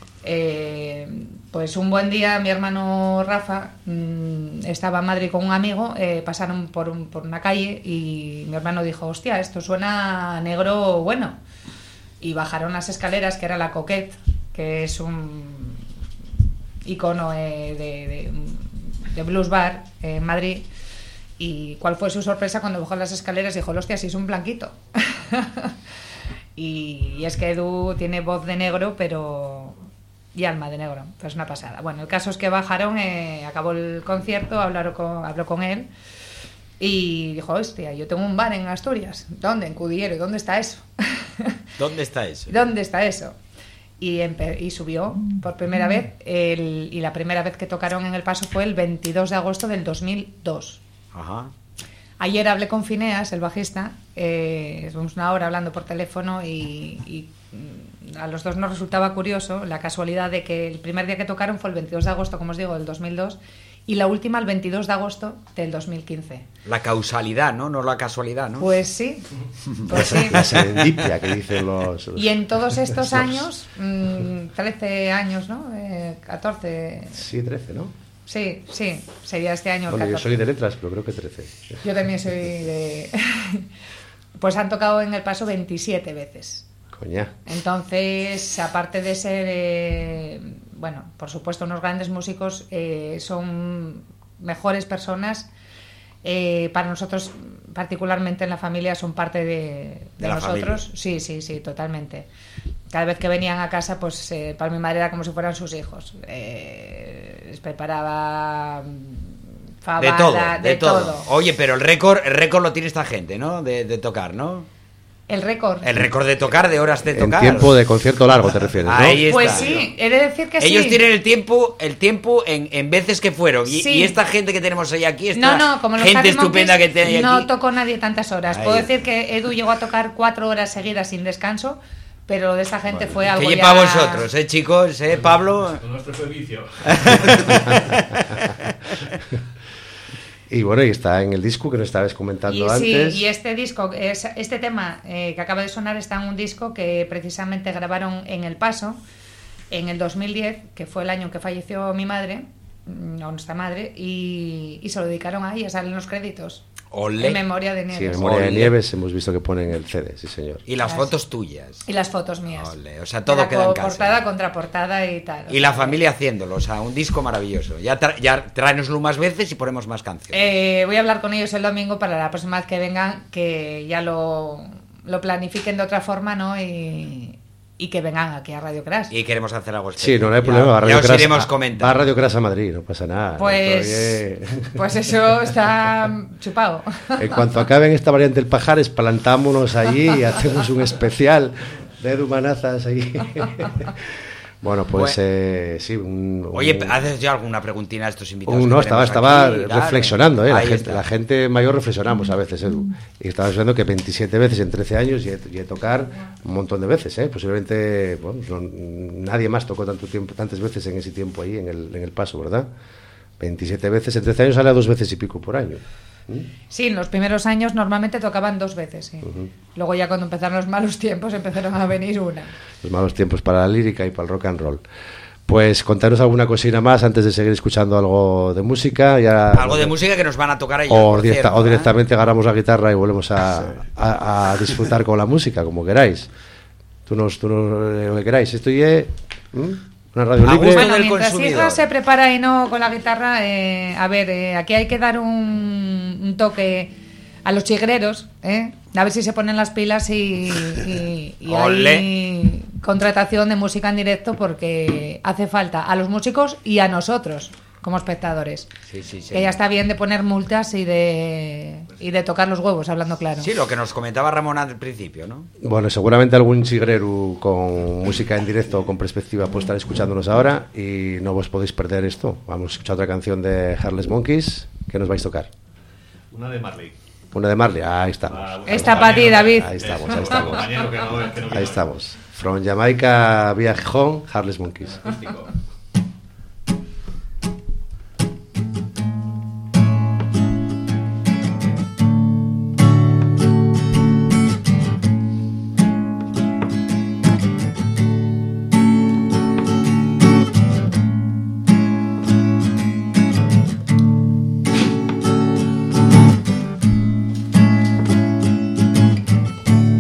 Pues un buen día mi hermano Rafa estaba en Madrid con un amigo, pasaron por una calle y mi hermano dijo, hostia, esto suena a negro bueno. Y bajaron las escaleras, que era la Coquette, que es un icono de blues bar en Madrid. Y cuál fue su sorpresa cuando bajó las escaleras y dijo, hostia, si es un blanquito. y es que Edu tiene voz de negro, pero y alma de negro, pues una pasada. Bueno, el caso es que bajaron, acabó el concierto, habló con él y dijo, hostia, yo tengo un bar en Asturias. ¿Dónde? En Cudillero. ¿Dónde está eso? ¿Dónde está eso? ¿Dónde está eso? y subió por primera vez. Y la primera vez que tocaron en El Paso fue el 22 de agosto del 2002. Ajá. Ayer hablé con Fineas, el bajista, estuvimos una hora hablando por teléfono y a los dos nos resultaba curioso la casualidad de que el primer día que tocaron fue el 22 de agosto, como os digo, del 2002, y la última el 22 de agosto del 2015. La causalidad, ¿no? No la casualidad, ¿no? Pues sí. Pues sí. La serendipia que dicen los... Y en todos estos años, 13 años, ¿no? 14... Sí, 13, ¿no? Sí, sería este año el Bueno, 14. yo soy de letras, pero creo que 13. Yo también soy de... Pues han tocado en El Paso 27 veces. Coña. Entonces, aparte de ser, bueno, por supuesto, unos grandes músicos, son mejores personas. Para nosotros, particularmente en la familia, son parte de la nosotros. Sí, totalmente. Cada vez que venían a casa, pues para mi madre era como si fueran sus hijos. Les preparaba fabada, de todo. Oye, pero el récord lo tiene esta gente, ¿no? De tocar, ¿no? El récord. El récord de tocar, de horas de tocar. En tiempo de concierto largo te refieres, ¿no? Ahí está. Pues sí, he de decir que ellos sí. tienen el tiempo en veces que fueron. Sí. Y esta gente que tenemos hoy aquí, esta No, como los gente Harry estupenda Monkeys, que tiene aquí. no tocó nadie tantas horas. Ahí. Puedo decir que Edu llegó a tocar 4 horas seguidas sin descanso, pero de esa gente fue algo Que ya... para vosotros, chicos, Pablo. Con nuestro servicio. Y bueno, y está en el disco que nos estabas comentando antes. Sí, y este disco, este tema que acaba de sonar está en un disco que precisamente grabaron en El Paso en el 2010, que fue el año en que falleció mi madre, o nuestra madre, y se lo dedicaron a ella, salen los créditos. Olé. En memoria de Nieves. Sí, en memoria de Nieves hemos visto que ponen el CD, sí señor. Y las fotos tuyas. Y las fotos mías. Olé, o sea, todo queda en casa. Portada, contraportada y tal. Y la familia haciéndolo, o sea, un disco maravilloso. Ya tráenoslo más veces y ponemos más canciones. Voy a hablar con ellos el domingo para la próxima vez que vengan, que ya lo planifiquen de otra forma, ¿no? Y que vengan aquí a Radio Crash. Y queremos hacer algo especial. Sí, no hay problema. Va a Radio ya os Crash, iremos comentando. Va a Radio Crash a Madrid, no pasa nada. Pues eso está chupado. En cuanto acaben esta variante del Pajares, plantámonos allí y hacemos un especial de Edu Manazas allí. Bueno, pues sí. Oye, ¿haces ya alguna preguntina a estos invitados? No, estaba aquí, reflexionando. La está. gente mayor reflexionamos a veces, Edu. Y estaba pensando que 27 veces en 13 años y he tocar un montón de veces. Posiblemente nadie más tocó tantas veces en ese tiempo ahí, en el Paso, ¿verdad? 27 veces en 13 años sale a 2 veces y pico por año. Sí, en los primeros años normalmente tocaban 2 veces, sí. Luego ya cuando empezaron los malos tiempos empezaron a venir una. Los malos tiempos para la lírica y para el rock and roll. Pues contaros alguna cosina más antes de seguir escuchando algo de música. Ya, algo de música que nos van a tocar ahí. O directamente agarramos la guitarra y volvemos a disfrutar con la música, como queráis. Tú lo que queráis. Esto ya... Una radio libre. Bueno, mientras Isra se prepara y no con la guitarra, aquí hay que dar un toque a los chigreros, a ver si se ponen las pilas y hay contratación de música en directo, porque hace falta a los músicos y a nosotros como espectadores. Sí. Que ya está bien de poner multas y de tocar los huevos, hablando claro. Sí, lo que nos comentaba Ramón al principio, ¿no? Bueno, seguramente algún chigrero con música en directo o con perspectiva puede estar escuchándonos ahora y no os podéis perder esto. Vamos a escuchar otra canción de Harles Monkeys. ¿Qué nos vais a tocar? Una de Marley. Una de Marley, ahí estamos. Está para ti, David. Ahí estamos. Ahí estamos. From Jamaica via Gijón, Harles Monkeys.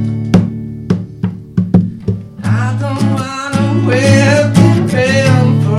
I don't wanna wait to pay for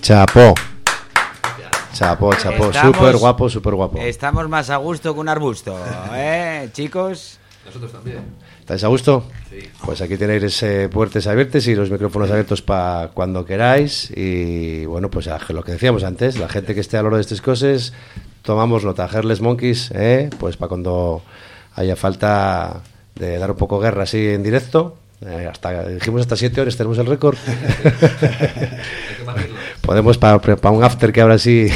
Chapó. Chapó, chapó. Estamos- Súper guapo, súper guapo. Estamos más a gusto que un arbusto, chicos. Nosotros también. ¿Estáis a gusto? Sí. Pues aquí tenéis puertas abiertas y los micrófonos abiertos para cuando queráis. Y bueno, pues lo que decíamos antes, la gente que esté a lo de estas cosas, tomamos nota. Hairless Monkeys, pues para cuando haya falta de dar un poco guerra así en directo. Dijimos hasta 7 horas, tenemos el récord. Hay que batirlo. Podemos para un after que ahora sí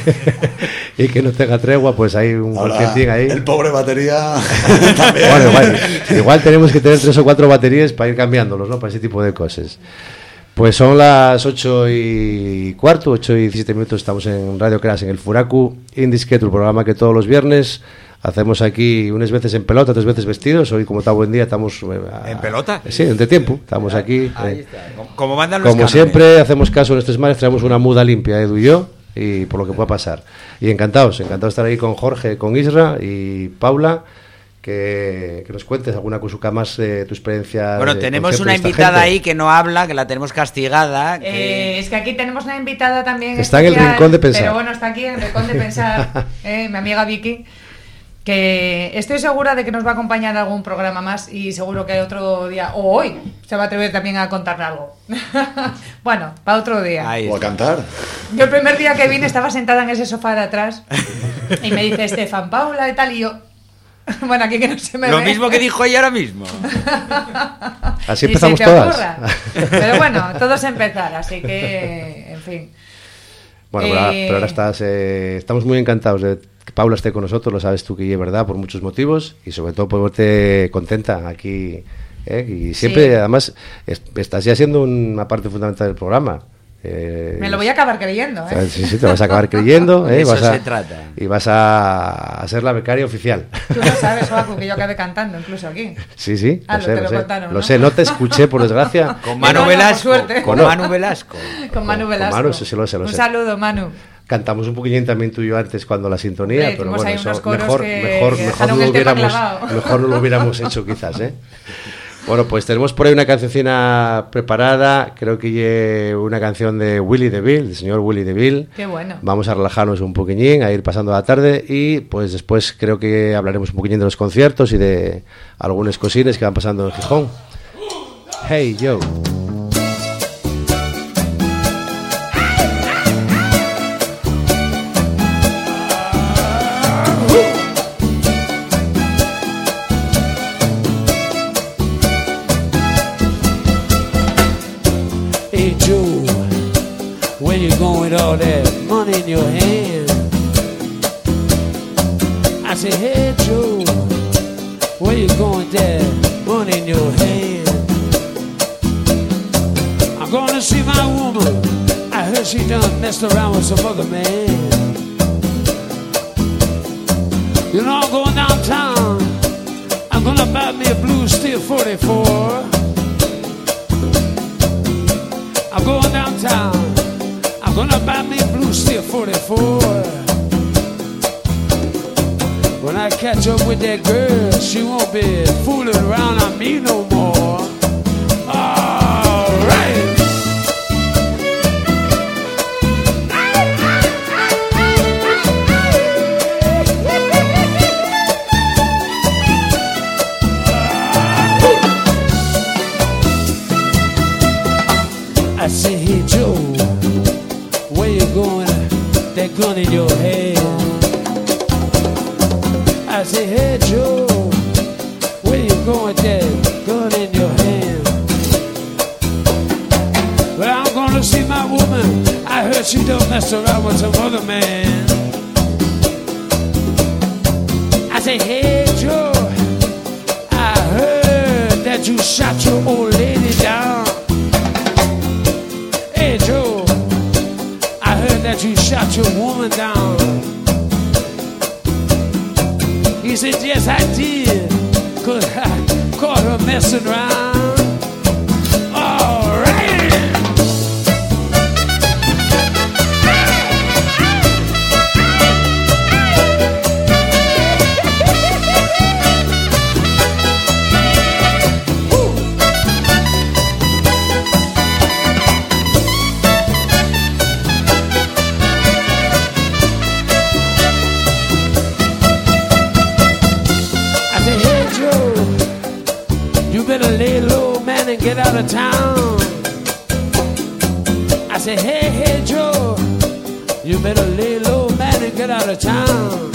y que no tenga tregua, pues hay un Ahora, golpetín ahí. el pobre batería también. Bueno, igual tenemos que tener 3 o 4 baterías para ir cambiándolos, ¿no? Para ese tipo de cosas. Pues son las 8:15, 8:17 estamos en Radio Crash, en el Furaku Indiscreto, el programa que todos los viernes hacemos aquí, unas veces en pelota, otras veces vestidos. Hoy, como está buen día, estamos... ¿En pelota? Sí, entre tiempo. Estamos aquí. Ahí está. Como mandan los Como cánones. siempre, hacemos caso en estos mares, traemos una muda limpia, Edu y yo, y por lo que pueda pasar. Y encantados de estar ahí con Jorge, con Isra y Paula, que nos cuentes alguna cosita más de tu experiencia. Bueno, de tenemos concierto una de esta invitada gente. ahí que no habla, que la tenemos castigada. que- Es que aquí tenemos una invitada también. Está en el especial, rincón de pensar. Pero bueno, está aquí en el rincón de pensar, mi amiga Vicky, que estoy segura de que nos va a acompañar en algún programa más y seguro que otro día, o hoy, se va a atrever también a contarle algo. Bueno, para otro día. Ahí O a está. cantar. Yo el primer día que vine estaba sentada en ese sofá de atrás y me dice Estefan, Paula y tal, y yo... Bueno, aquí que no se me Lo ve. mismo que dijo ella ahora mismo. Así Ni empezamos se te todas. ocurra. Pero bueno, todo es empezar, así que, en fin. Bueno, pero ahora estamos muy encantados de que Paula esté con nosotros, lo sabes tú que es verdad, por muchos motivos, y sobre todo por verte contenta aquí. Y siempre, Sí. además, estás ya siendo una parte fundamental del programa. Me lo voy a acabar creyendo, ¿eh? Sí, te vas a acabar creyendo. De eso vas a, se trata. Y vas a ser la becaria oficial. Tú lo sabes, Joaquín, que yo acabé cantando incluso aquí. Sí, Ah, lo te sé, lo sé. contaron, Lo ¿no? sé, no te escuché, por desgracia. Con Manu No, no, por Velasco. suerte. Con No. Manu Velasco. Con Manu Con Velasco. Manu, sí, lo sé. Un saludo, Manu. Cantamos un poquillín también tú y yo antes cuando la sintonía, Hombre, pero hicimos bueno, ahí eso unos coros mejor que dejaron el tema clavado. mejor no lo hubiéramos hecho quizás, ¿eh? Bueno, pues tenemos por ahí una cancioncina preparada, creo que una canción de Willie DeVille, del señor Willie DeVille. Qué bueno. Vamos a relajarnos un poquillín, a ir pasando la tarde y pues después creo que hablaremos un poquillín de los conciertos y de algunas cosines que van pasando en Gijón. Hey, yo. Hey Joe, where you going with all that money in your hand? I said, hey Joe, where you going with that money in your hand? I'm gonna see my woman. I heard she done messed around with some other man. You know I'm going downtown. I'm gonna buy me a blue steel 44. I'm going downtown. I'm gonna buy me a blue steel 44. When I catch up with that girl, she won't be fooling around on me no more. All right. I say, hey Joe, where you going? That gun in your hand. I say, hey Joe, where you going? That gun in your hand. Well, I'm gonna see my woman. I heard she don't mess around with some other man. I say, hey Joe, I heard that you shot your old lady down. Hey Joe, I heard that you shot your woman down. He said, yes I did, 'cause I caught her messing around. All right. better lay low, man, and get out of town. I say, hey, hey, Joe, you better lay low, man, and get out of town.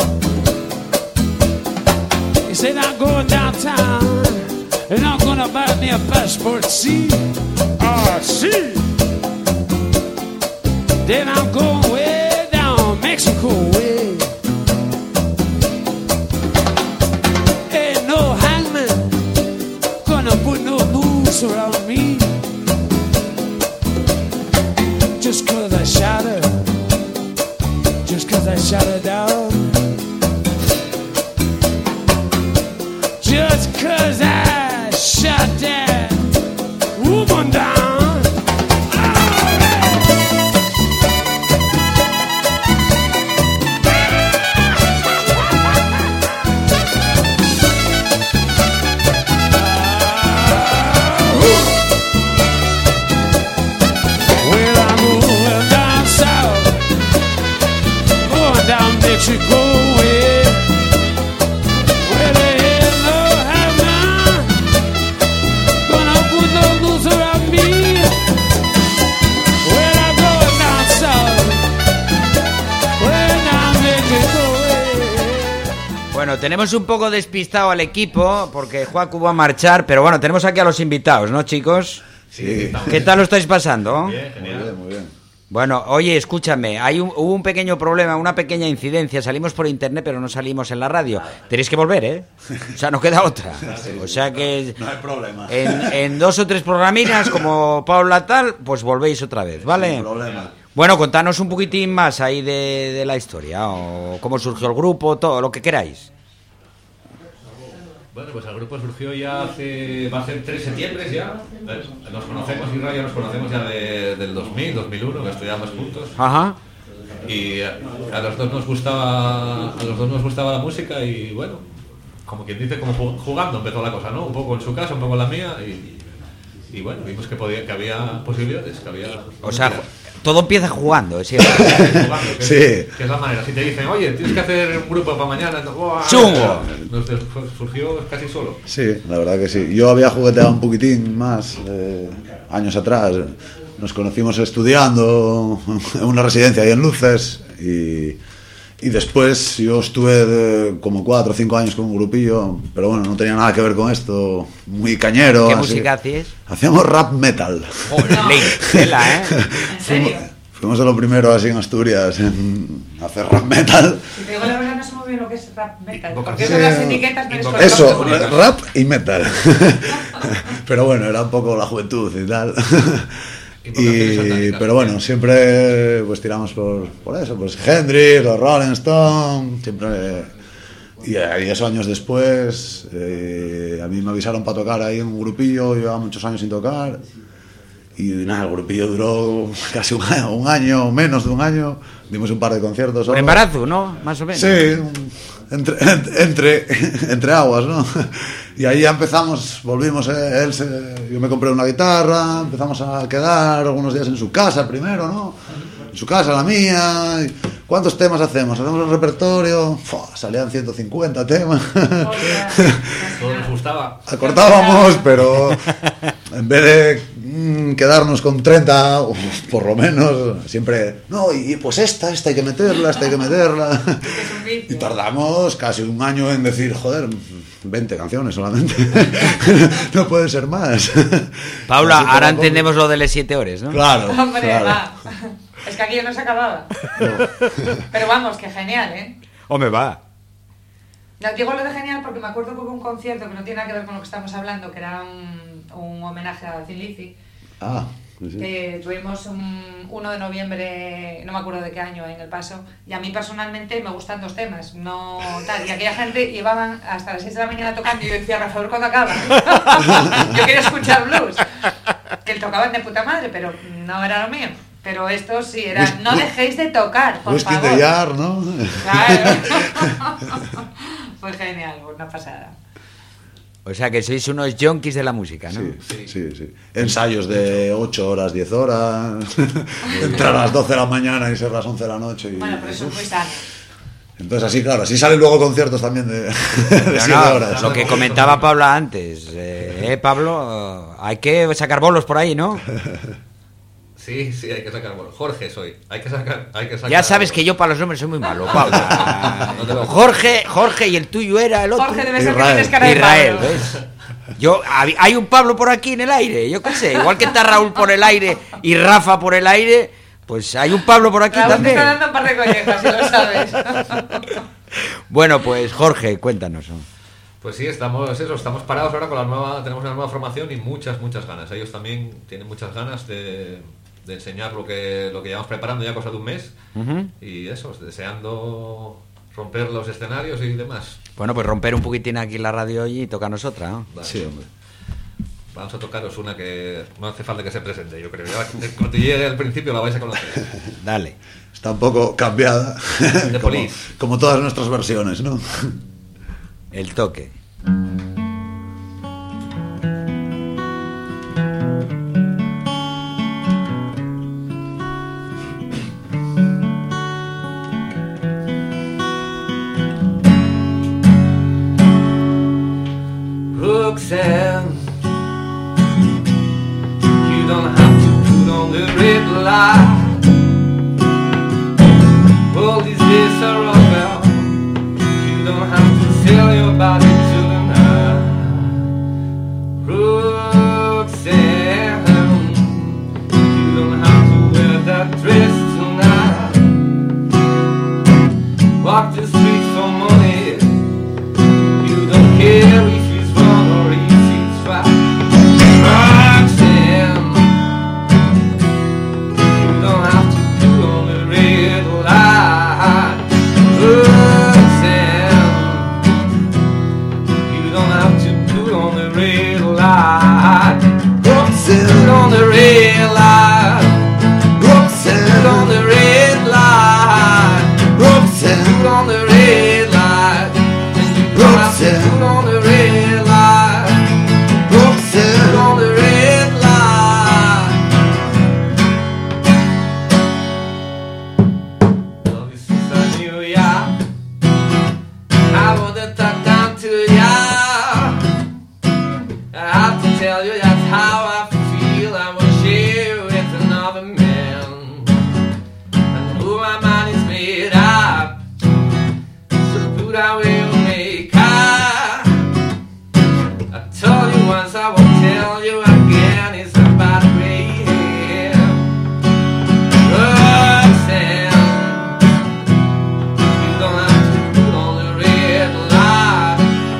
He said, I'm going downtown, and I'm gonna buy me a passport C. C. Then I'm going way down Mexico way. Ain't no hangman gonna put no noose around me. Just 'cause I shot her, just 'cause I shot her down, just 'cause I shot that woman down. Mexico way, where there is no heaven, gonna put no noose around me. When I go down south, when I'm Mexico way. Bueno, tenemos un poco despistado al equipo porque Joaquín va a marchar, pero bueno, tenemos aquí a los invitados, ¿no, chicos? Sí. ¿Qué tal lo estáis pasando? Bien, genial. Muy bien. Bueno, oye, escúchame, hubo un pequeño problema, una pequeña incidencia, salimos por internet pero no salimos en la radio. Tenéis que volver, ¿eh? O sea, no queda otra. O sea que No hay problema. en 2 o 3 programinas, como Paula tal, pues volvéis otra vez, ¿vale? Sin problema. Bueno, contanos un poquitín más ahí de la historia, o cómo surgió el grupo, todo lo que queráis. Bueno, pues el grupo surgió ya va a ser 3 septiembre ya. Nos conocemos, y Raya nos conocemos ya del 2000, 2001, que estudiamos juntos. Ajá. Y a los dos nos gustaba la música y bueno, como quien dice, como jugando empezó la cosa, ¿no? Un poco en su casa, un poco en la mía y bueno, vimos que había posibilidades, que había... O sea, todo empieza jugando, ¿sí? Jugando, Sí. Que es la manera. Si te dicen, oye, tienes que hacer un grupo para mañana, ¡Chungo! Surgió casi solo. Sí, la verdad que sí. Yo había jugueteado un poquitín más años atrás. Nos conocimos estudiando en una residencia ahí en Luces y después yo estuve como 4 o 5 años con un grupillo, pero bueno, no tenía nada que ver con esto, muy cañero. ¿Qué así. música hacías? Hacíamos rap metal. ¡Olé! Tela, ¿eh? ¿En serio? Fuimos de lo primero así en Asturias en hacer rap metal. Si te digo la verdad, no sé muy bien lo que es rap metal. Invocación. Porque eso de las etiquetas me desconozco. Eso, rap y metal. Pero bueno, era un poco la juventud y tal. Pero bueno, siempre pues tiramos por eso, pues Hendrix, los Rolling Stones, siempre. Y esos años después, a mí me avisaron para tocar ahí en un grupillo, llevaba muchos años sin tocar. Y nada, el grupillo duró casi un año, menos de un año. Dimos un par de conciertos. Por embarazo, ¿no? Más o menos. Sí, entre aguas, ¿no? Y ahí ya empezamos, volvimos, yo me compré una guitarra, empezamos a quedar algunos días en su casa primero, ¿no? En su casa, la mía. ¿Cuántos temas hacemos? Hacemos el repertorio, salían 150 temas. Todo nos gustaba. Acortábamos, pero en vez de quedarnos con 30, por lo menos, siempre, no, y pues esta hay que meterla. Y tardamos casi un año en decir, joder, 20 canciones solamente. No puede ser más. Paula, Así ahora poco. entendemos lo de las 7 horas, ¿no? Claro, Hombre, claro. va. Es que aquello no se acababa. Pero vamos, que genial, ¿eh? Hombre, va. No, digo lo de genial porque me acuerdo que hubo un concierto que no tiene nada que ver con lo que estamos hablando, que era un homenaje a Thin Lizzy, Ah, sí. que tuvimos un 1 de noviembre, no me acuerdo de qué año, en El Paso, y a mí personalmente me gustan 2 temas, no tal, y aquella gente llevaban hasta las 6 de la mañana tocando y yo decía, Rafael, ¿cuándo acaba? Yo quería escuchar blues, que tocaban de puta madre, pero no era lo mío. Pero esto sí era, no dejéis de tocar, por Whisky favor. de Jar, ¿no? Claro. Fue genial, una pasada. O sea que sois unos junkies de la música, ¿no? Sí. Ensayos de 8 horas, 10 horas, entrar a las 12 de la mañana y ser las 11 de la noche. Bueno, pero eso es muy sano. Entonces así, claro, así salen luego conciertos también de 7 horas. Lo que comentaba Pablo antes, Pablo, hay que sacar bolos por ahí, ¿no? Sí, hay que sacar bolos. Jorge soy, hay que sacar. Ya sabes que yo para los nombres soy muy malo, Pablo. Jorge y el tuyo era el otro. Jorge debe ser que tienes cara de Israel, Pablo. ¿ves? Hay un Pablo por aquí en el aire, yo qué sé, igual que está Raúl por el aire y Rafa por el aire, pues hay un Pablo por aquí Raúl también. te está dando un par de collejas, si lo sabes. Bueno, pues Jorge, cuéntanos. Pues sí, estamos parados ahora con tenemos una nueva formación y muchas ganas. Ellos también tienen muchas ganas de enseñar lo que llevamos preparando ya cosa de un mes. Y eso, deseando romper los escenarios y demás. Bueno, pues romper un poquitín aquí la radio hoy y tocarnos otra, ¿no? Vale. Sí, hombre. Vamos a tocaros una que no hace falta que se presente, yo creo. Ya, cuando llegue al principio la vais a conocer. Dale. Está un poco cambiada, como todas nuestras versiones, ¿no? El toque. Roxanne, you don't have to put on the red light. All these days are over. You don't have to tell your body to the night. Roxanne, you don't have to wear that dress tonight. Walk the streets for money. You don't care if it's wrong or if it's right. Roxanne, you don't have to put on the red light. Roxanne, you don't have to put on the red light. Roxanne, put on the red light. Roxanne, put on the red light. Roxanne, put on the red light. And you don't have to put on the red light. Roxanne, put on the red light. Love you since I knew ya. I wanna talk down to ya. I have to tell you that's how I feel. I will share with another man. And who my mind is made up. So put away your makeup. I told you once, I won't tell you again. It's about rain. Roxanne, you don't have to put on the red light.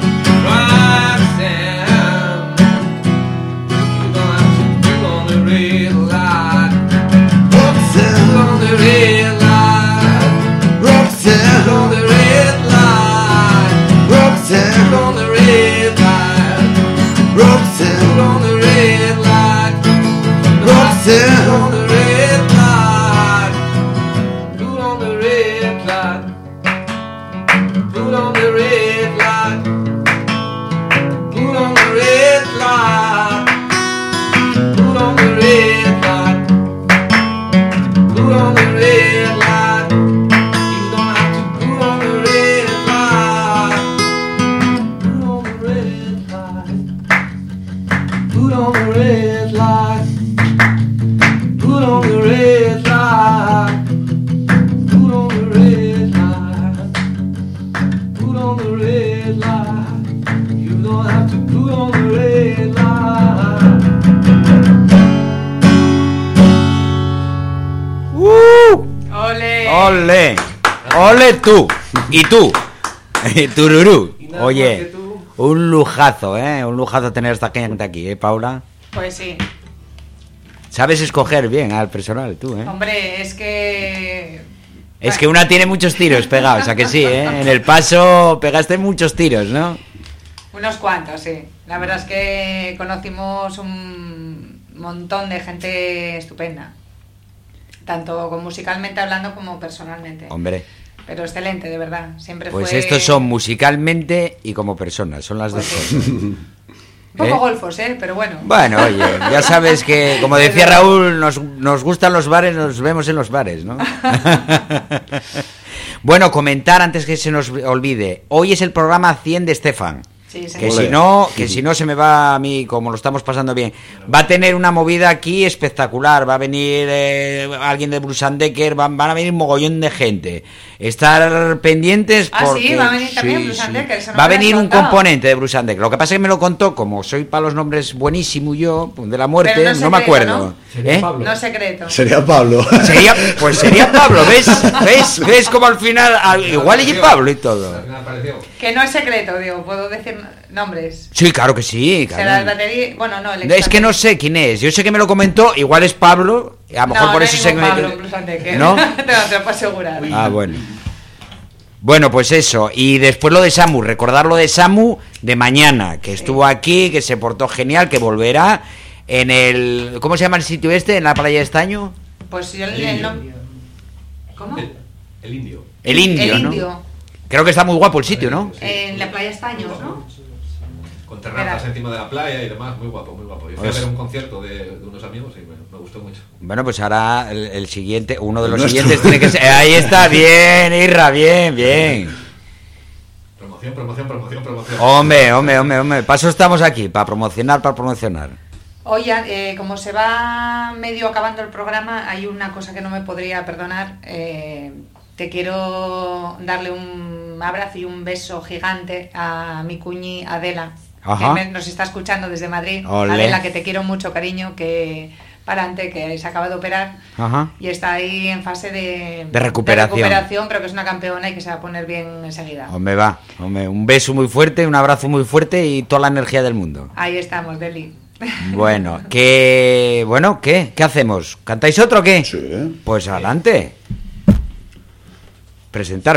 Roxanne, you don't have to put on the red light. Roxanne, put on the red light. Roxanne, put on the red light. Roxanne, put on the red light. Roxanne, put on the red light. Roxanne, put on the red light. Put on the red light. Put on the red light. Put on the red light. Put on the red light. Put on the red light. You don't have to put on the red light. Put on the red light. Put on the red light. Put on the red light. Put on the red light. Put on the red light. You don't have to put on the red light. ¡Ole! ¡Ole! ¡Ole tú! ¡Y tú! ¡Tururú! Y nada más Oye, que tú. un lujazo, ¿eh? Un lujazo tener esta gente aquí, ¿eh, Paula? Pues sí. Sabes escoger bien al personal, tú, ¿eh? Hombre, es que... Es que una tiene muchos tiros pegados, ¿a que sí, eh? En el paso pegaste muchos tiros, ¿no? Unos cuantos, sí. La verdad es que conocimos un montón de gente estupenda. Tanto musicalmente hablando como personalmente. Hombre, Pero excelente, de verdad. Siempre pues fue... estos son musicalmente y como personas, son las dos Pues cosas. Un poco golfos, pero bueno. Bueno, oye, ya sabes que, como decía Raúl, nos gustan los bares, nos vemos en los bares, ¿no? Bueno, comentar antes que se nos olvide. Hoy es el programa 100 de Estefan. Sí, Que si no se me va a mí, como lo estamos pasando bien. Va a tener una movida aquí espectacular. Va a venir alguien de Bruce and Decker, van a venir mogollón de gente. Estar pendientes porque... sí, va a venir también Bruce and Decker. Eso no va a me lo venir has un contado. componente de Bruce and Decker. Lo que pasa es que me lo contó, como soy para los nombres buenísimo yo, de la muerte, Pero no no me secreto, acuerdo. ¿no? Sería Pablo. No secreto. Sería Pablo. Sería Pablo, ¿ves como al final, igual y Pablo y todo. Al final apareció. Que no es secreto, digo, puedo decir nombres. Sí, claro que sí. Será el Claro. batería. Bueno, no, el Es que no sé quién es. Yo sé que me lo comentó, igual es Pablo. A lo mejor por eso se Pablo, Bruce and Decker. ¿No? te lo puedo asegurar. Ah, bueno. Bueno, pues eso. Y después lo de Samu, recordar lo de Samu de mañana, que estuvo aquí, que se portó genial, que volverá en el... ¿Cómo se llama el sitio este? ¿En la playa de Estaño? Pues yo ¿Cómo? El indio. El Indio, El ¿no? Indio. Creo que está muy guapo el sitio, ¿no? En la playa Estaños, ¿no? Con terrazas Verá. encima de la playa y demás, muy guapo, muy guapo. Yo fui a ver un concierto de unos amigos y me gustó mucho. Bueno, pues ahora el siguiente, uno de los Nuestro. siguientes tiene que ser... Ahí está, bien, Irra, bien. Promoción. Hombre. Para eso estamos aquí, para promocionar. Oye, como se va medio acabando el programa, hay una cosa que no me podría perdonar. Te quiero darle un abrazo y un beso gigante a mi cuñi Adela, Ajá. que nos está escuchando desde Madrid. Olé. Adela, que te quiero mucho, cariño, que para adelante, que se acaba de operar Ajá. y está ahí en fase de recuperación. pero que es una campeona y que se va a poner bien enseguida. Hombre, un beso muy fuerte, un abrazo muy fuerte y toda la energía del mundo. Ahí estamos, Deli. Bueno, ¿qué hacemos? ¿Cantáis otro o qué? Sí. Pues adelante. Presentar.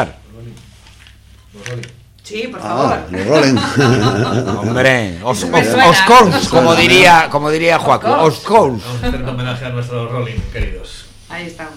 Sí, por favor. Los Rolling. Hombre, Me suena. Oscouls, como diría Joaquín, Oscouls. Vamos a hacer un homenaje a nuestros Rolling, queridos. Ahí estamos.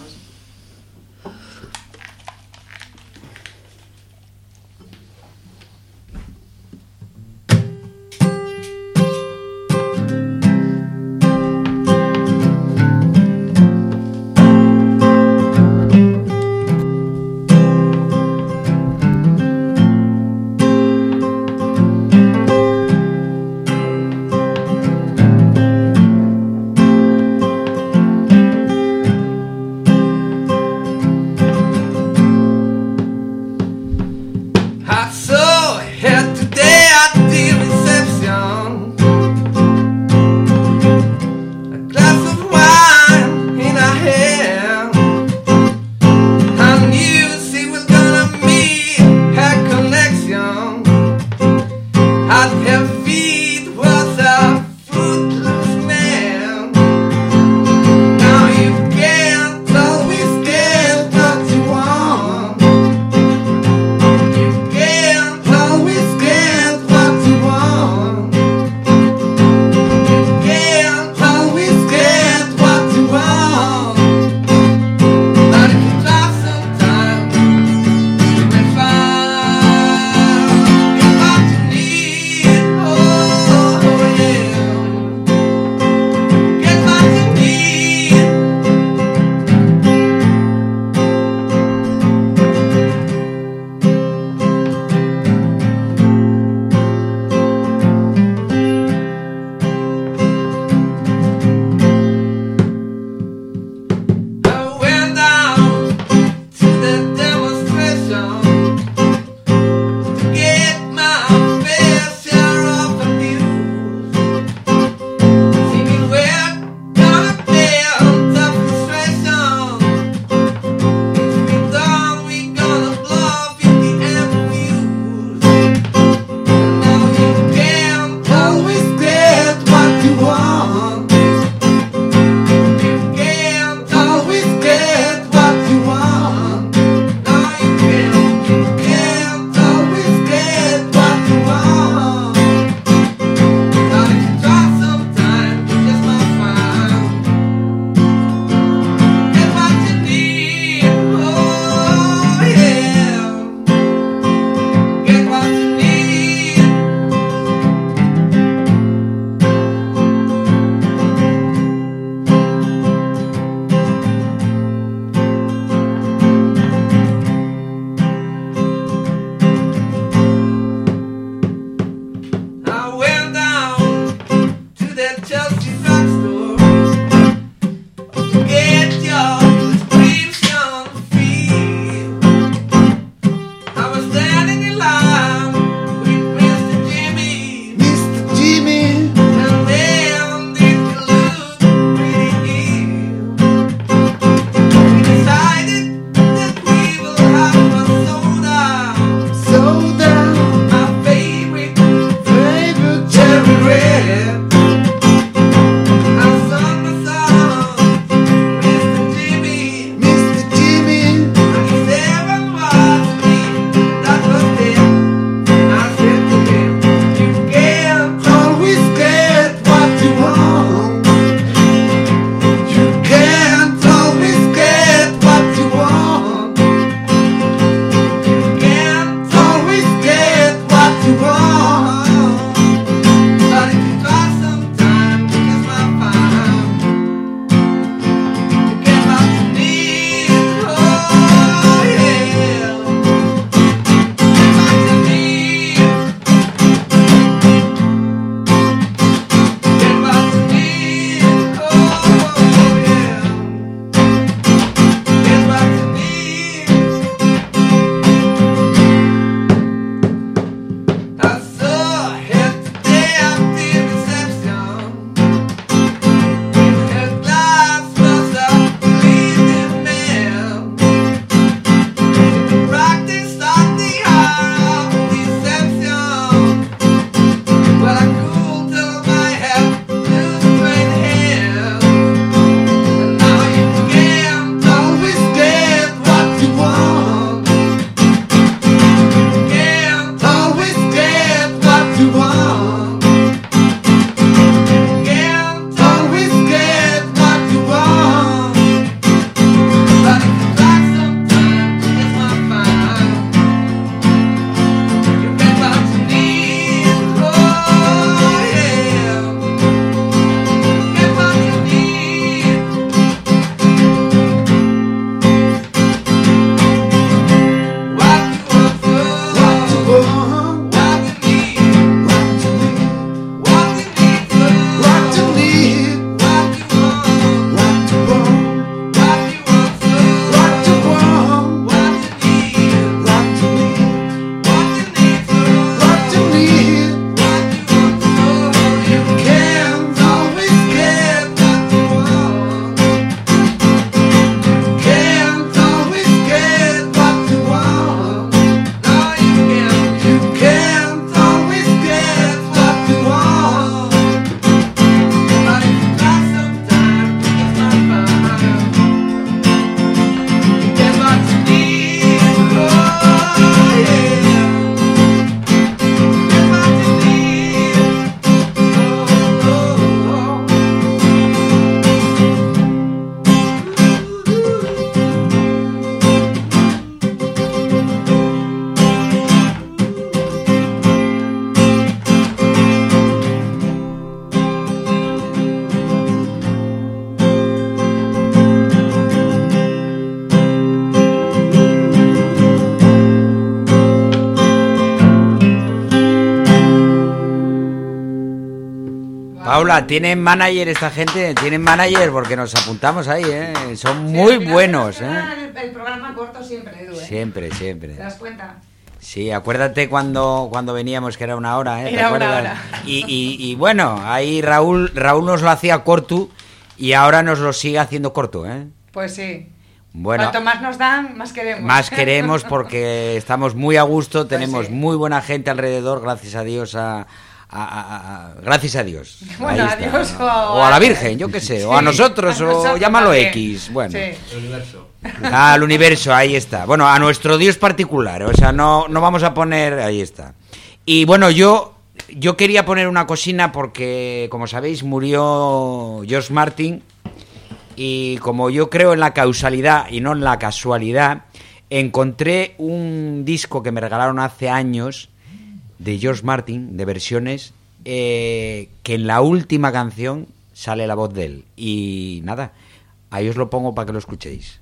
Paula, ¿tienen manager esta gente? ¿Tienen manager? Porque nos apuntamos ahí, ¿eh? Son muy buenos, ¿eh? El programa corto siempre, Edu, ¿eh? Siempre. ¿Te das cuenta? Sí, acuérdate cuando veníamos que era una hora, ¿eh? ¿Te Era acuerdas? una hora. Y bueno, ahí Raúl nos lo hacía corto y ahora nos lo sigue haciendo corto, ¿eh? Pues sí. Bueno, Cuanto más nos dan, más queremos. más queremos porque estamos muy a gusto, tenemos sí. muy buena gente alrededor, gracias a Dios, gracias a Dios. Bueno, Ahí a está, Dios ¿no? o O a la a- Virgen, yo qué sé, Sí, o a nosotros, a o nosotros llámalo también. X, bueno. Sí. El universo. Al universo, ahí está. Bueno, a nuestro Dios particular, o sea, no vamos a poner, ahí está. Y bueno, yo quería poner una cosina porque, como sabéis, murió George Martin y como yo creo en la causalidad y no en la casualidad, encontré un disco que me regalaron hace años de George Martin, de versiones, que en la última canción sale la voz de él. Y nada, ahí os lo pongo para que lo escuchéis.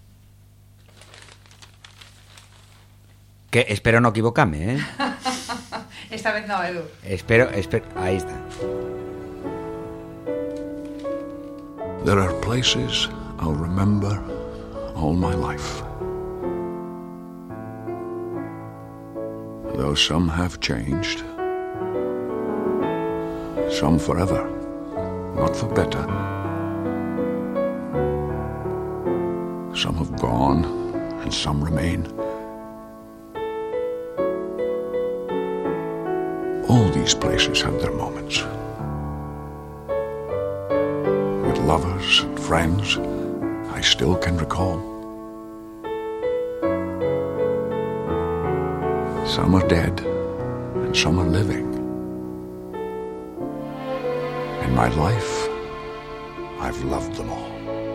Que espero no equivocarme, ¿eh? Esta vez no, Edu. Espero, ahí está. There are places I'll remember all my life. Though some have changed, some forever, not for better. Some have gone and some remain. All these places have their moments. With lovers and friends, I still can recall. Some are dead and some are living. In my life, I've loved them all.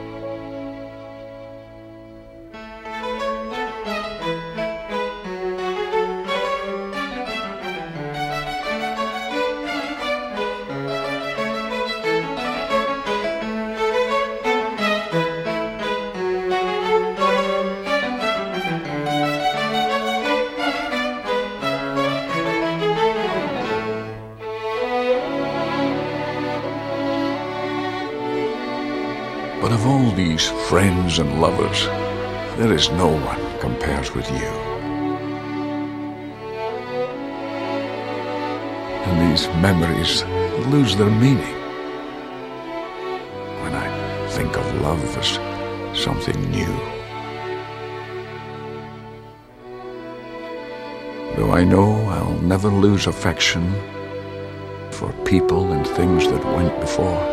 But of all these friends and lovers, there is no one compares with you. And these memories lose their meaning when I think of love as something new. Though I know I'll never lose affection for people and things that went before.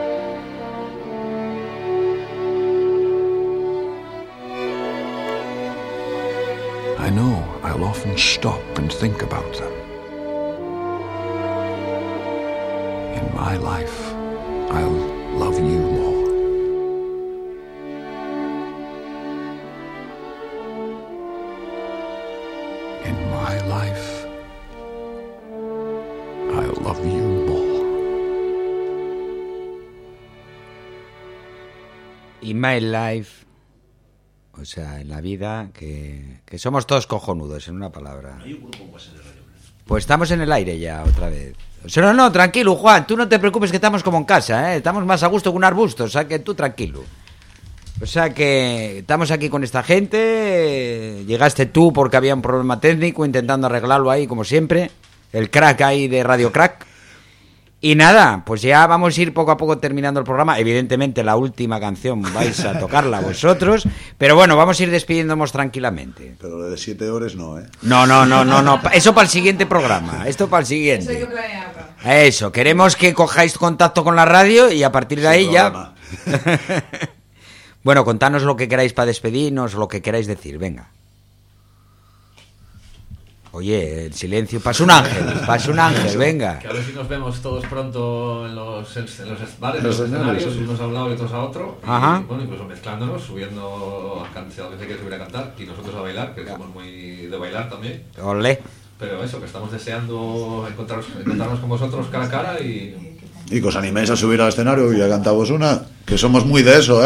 I know I'll often stop and think about them. In my life, I'll love you more. In my life, I'll love you more. In my life, o sea, en la vida, que somos todos cojonudos, en una palabra. Pues estamos en el aire ya, otra vez. O sea, no, tranquilo, Juan, tú no te preocupes que estamos como en casa, ¿eh? Estamos más a gusto que un arbusto, o sea, que tú tranquilo. O sea, que estamos aquí con esta gente, llegaste tú porque había un problema técnico, intentando arreglarlo ahí, como siempre, el crack ahí de Radio Crack. Y nada, pues ya vamos a ir poco a poco terminando el programa. Evidentemente la última canción vais a tocarla vosotros, pero bueno, vamos a ir despidiéndonos tranquilamente. Pero lo de 7 horas no, ¿eh? No, eso para el siguiente programa, esto para el siguiente. Eso, queremos que cojáis contacto con la radio y a partir de ahí Sin ya... problema. Bueno, contanos lo que queráis para despedirnos, lo que queráis decir, venga. Oye, el silencio, pasa un ángel, venga. Que a ver si nos vemos todos pronto en los bares, en los escenarios, unos a un lado y otros a otro. Y, Ajá. bueno, incluso mezclándonos, subiendo a cantar, si alguien se quiere subir a cantar, y nosotros a bailar, que somos muy de bailar también. Olé. Pero eso, que estamos deseando encontrarnos con vosotros cara a cara y Y que os animéis a subir al escenario y a cantaros una, que somos muy de eso, ¿eh?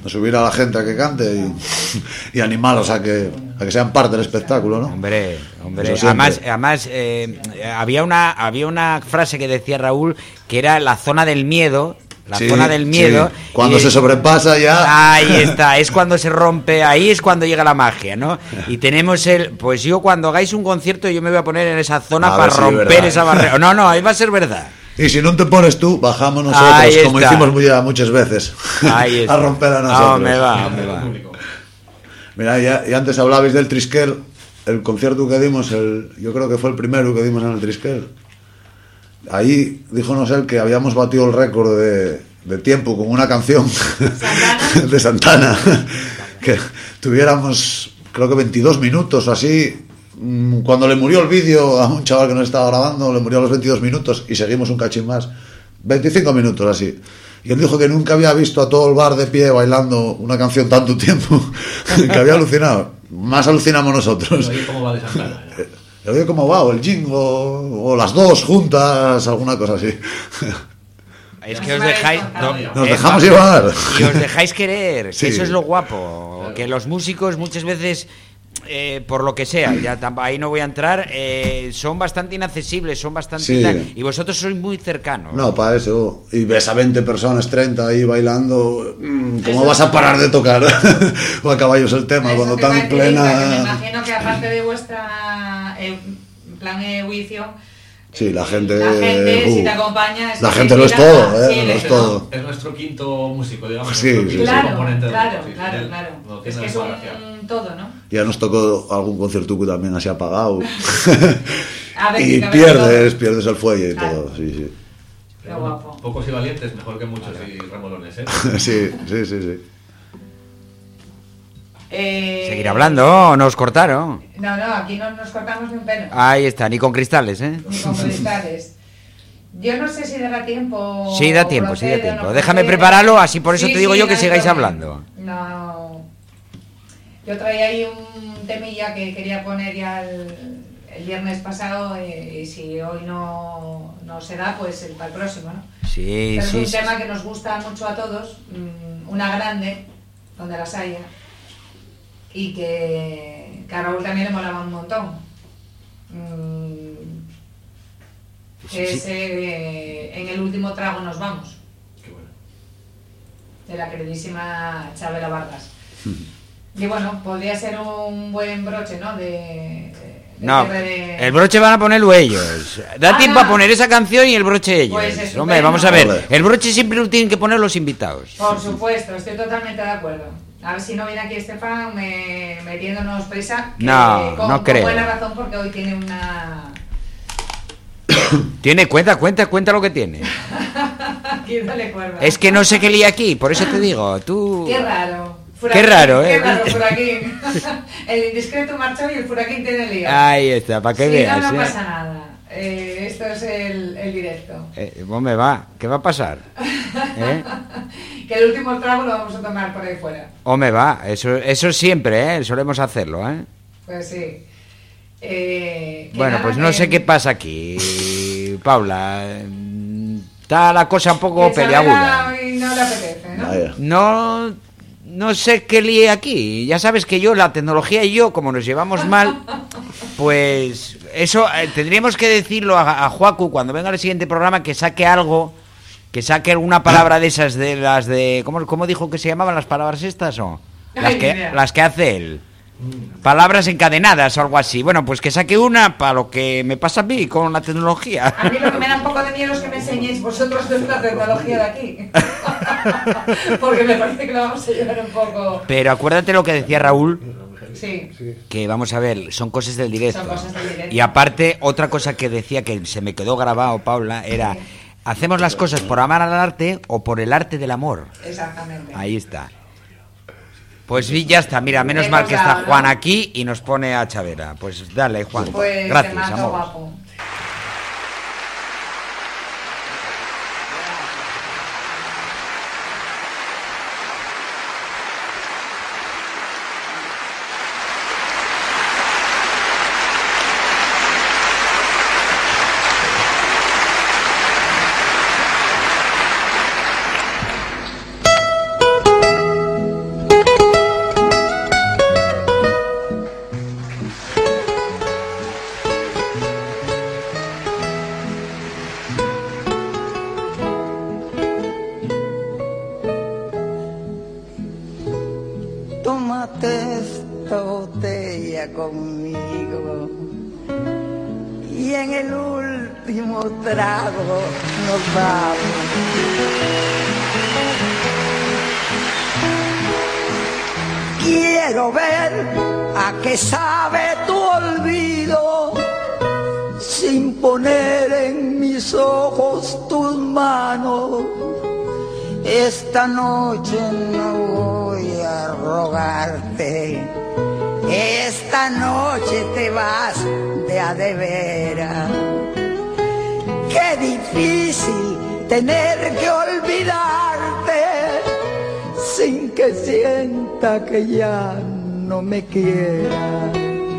subir a la gente a que cante y animarlos a que sean parte del espectáculo, ¿no? Hombre. Eso Además había una frase que decía Raúl que era la zona del miedo. Zona del miedo. Sí. Cuando se sobrepasa ya. Ahí está, es cuando se rompe, ahí es cuando llega la magia, ¿no? Y tenemos pues yo cuando hagáis un concierto yo me voy a poner en esa zona para romper esa barrera. No, ahí va a ser verdad. Y si no te pones tú, bajamos nosotros, como hicimos muchas veces. A romper a nosotros. Me va. Mira, y antes hablabais del Triskel, el concierto que dimos, yo creo que fue el primero que dimos en el Triskel. Ahí díjonos él que habíamos batido el récord de tiempo con una canción de Santana, que tuviéramos creo que 22 minutos o así. Cuando le murió el vídeo a un chaval que nos estaba grabando, le murió a los 22 minutos y seguimos un cachín más, 25 minutos así. Y él dijo que nunca había visto a todo el bar de pie bailando una canción tanto tiempo, que había alucinado. Más alucinamos nosotros. ¿Cómo va de Santana? Le oye cómo va, o el jingo, o las dos juntas, alguna cosa así. Es que os dejáis... Nos dejamos llevar. Y os dejáis querer, Sí. que eso es lo guapo. Claro. Que los músicos muchas veces, por lo que sea, ahí no voy a entrar, son bastante inaccesibles, son bastante... Sí. Y vosotros sois muy cercanos. No, para eso. Y ves a 20 personas, 30 ahí bailando. ¿Cómo vas a parar de tocar? O a caballos el tema, cuando están en plena... Me imagino que aparte de vuestra plan audición, sí, la gente si te acompaña... La gente lo es todo, sí, lo es todo. Es nuestro quinto músico, digamos. Sí, nuestro quinto Claro. componente. No, es que es un todo, ¿no? Ya nos tocó algún concierto que también así apagado. A ver, Y que pierdes el fuelle y Claro. todo, sí. Qué guapo. Pocos y valientes, mejor que muchos y remolones, ¿eh? Sí. Seguir hablando, ¿o nos cortaron? No, aquí no nos cortamos ni un pelo. Ahí está, ni con cristales, ¿eh? Ni con cristales. Yo no sé si dará tiempo. Sí, da tiempo. procede o no Déjame procede. prepararlo, así por eso Sí, te digo sí, yo que no hay sigáis problema. hablando. No. Yo traía ahí un temilla que quería poner ya el viernes pasado y si hoy no se da, pues para el próximo, ¿no? Sí, Pero sí. es un tema que nos gusta mucho a todos, una grande, donde las haya, y que a Raúl también le molaba un montón. En el último trago nos vamos. Qué bueno. De la queridísima Chabela Vargas. Y bueno, podría ser un buen broche, ¿no? No, cierre de- el broche van a ponerlo ellos. Da tiempo a poner esa canción y el broche ellos. Pues estupendo. Hombre, vamos a ver. Vale. El broche siempre lo tienen que poner los invitados. Por supuesto, estoy totalmente de acuerdo. A ver si no viene aquí Estefan metiéndonos prisa. que No, no con creo. buena razón, porque hoy tiene una... Tiene, cuenta lo que tiene. Aquí dale cuerda. Es que no sé qué lía aquí, por eso te digo. Tú. Qué raro. Qué raro, ¿eh? Qué raro, Furaquín. El indiscreto marchó y el Furaquín tiene lío. Ahí está, para que Sí, veas. no pasa nada. Esto es el directo. Hombre, va, ¿qué va a pasar? Que el último trago lo vamos a tomar por ahí fuera. Hombre, va, eso siempre, solemos hacerlo, ¿eh? Pues sí. Bueno, pues no sé qué pasa aquí, Paula. Está la cosa un poco peleaguda. Y no le apetece, ¿no? Vaya. No sé qué líe aquí. Ya sabes que yo, la tecnología y yo, como nos llevamos mal, pues eso tendríamos que decirlo a Joacu cuando venga al siguiente programa, que saque algo, que saque alguna palabra de esas, de las de... ¿Cómo dijo que se llamaban las palabras estas o? Ay, mira. Las que hace él. Palabras encadenadas o algo así. Bueno, pues que saque una para lo que me pasa a mí con la tecnología. A mí lo que me da un poco de miedo es que me enseñéis vosotros de la tecnología de aquí. Porque me parece que lo vamos a llevar un poco... Pero acuérdate lo que decía Raúl, Sí. que vamos a ver, son cosas del directo. Son cosas del directo. Y aparte, otra cosa que decía que se me quedó grabado, Paula, era: hacemos las cosas por amar al arte o por el arte del amor. Exactamente. Ahí está. Pues sí, ya está. Mira, menos mal que está Juan aquí y nos pone a Chavera. Pues dale, Juan. Pues Gracias, te mato, amor. guapo. último trago nos vamos. Quiero ver a qué sabe tu olvido, sin poner en mis ojos tus manos. Esta noche no voy a rogarte, esta noche te vas de a de veras. Qué difícil tener que olvidarte sin que sienta que ya no me quieras.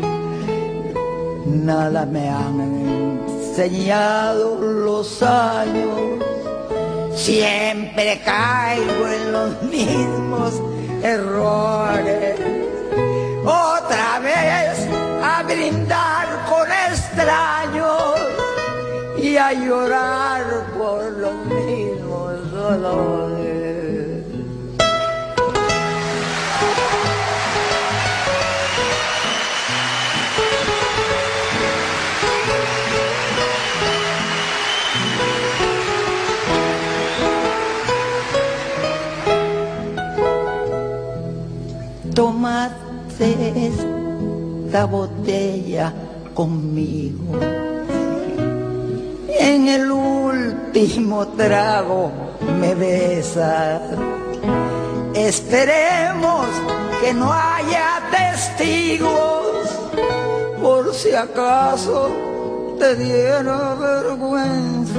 Nada me han enseñado los años, siempre caigo en los mismos errores. Otra vez a brindar con extraños y a llorar por los mismos dolores. Tómate esta botella conmigo. En el último trago me besas. Esperemos que no haya testigos, por si acaso te diera vergüenza.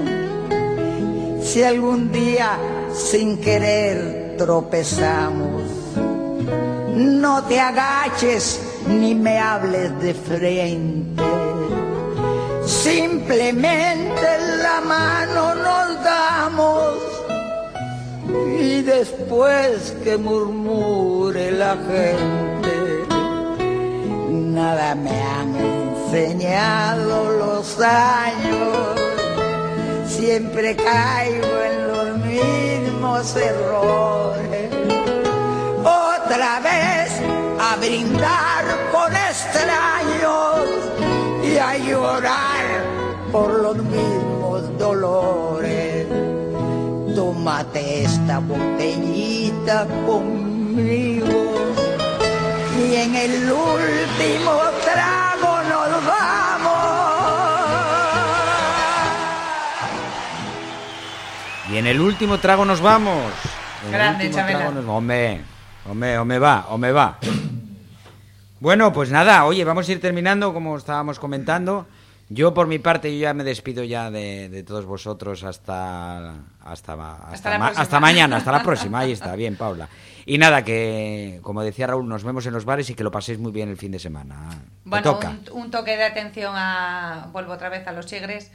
Si algún día sin querer tropezamos, no te agaches ni me hables de frente. Simplemente la mano nos damos y después que murmure la gente. Nada me han enseñado los años, siempre caigo en los mismos errores. Otra vez a brindar con extraños y a llorar por los mismos dolores. Tómate esta botellita conmigo y en el último trago nos vamos. Y en el último trago nos vamos. Grande, Chabela. Hombre va. Bueno, pues nada, oye, vamos a ir terminando como estábamos comentando. Yo por mi parte yo ya me despido ya de todos vosotros hasta mañana, hasta la próxima. Ahí está, bien, Paula. Y nada, que como decía Raúl, nos vemos en los bares y que lo paséis muy bien el fin de semana. Bueno, toca. Un toque de atención vuelvo otra vez a los Chigres.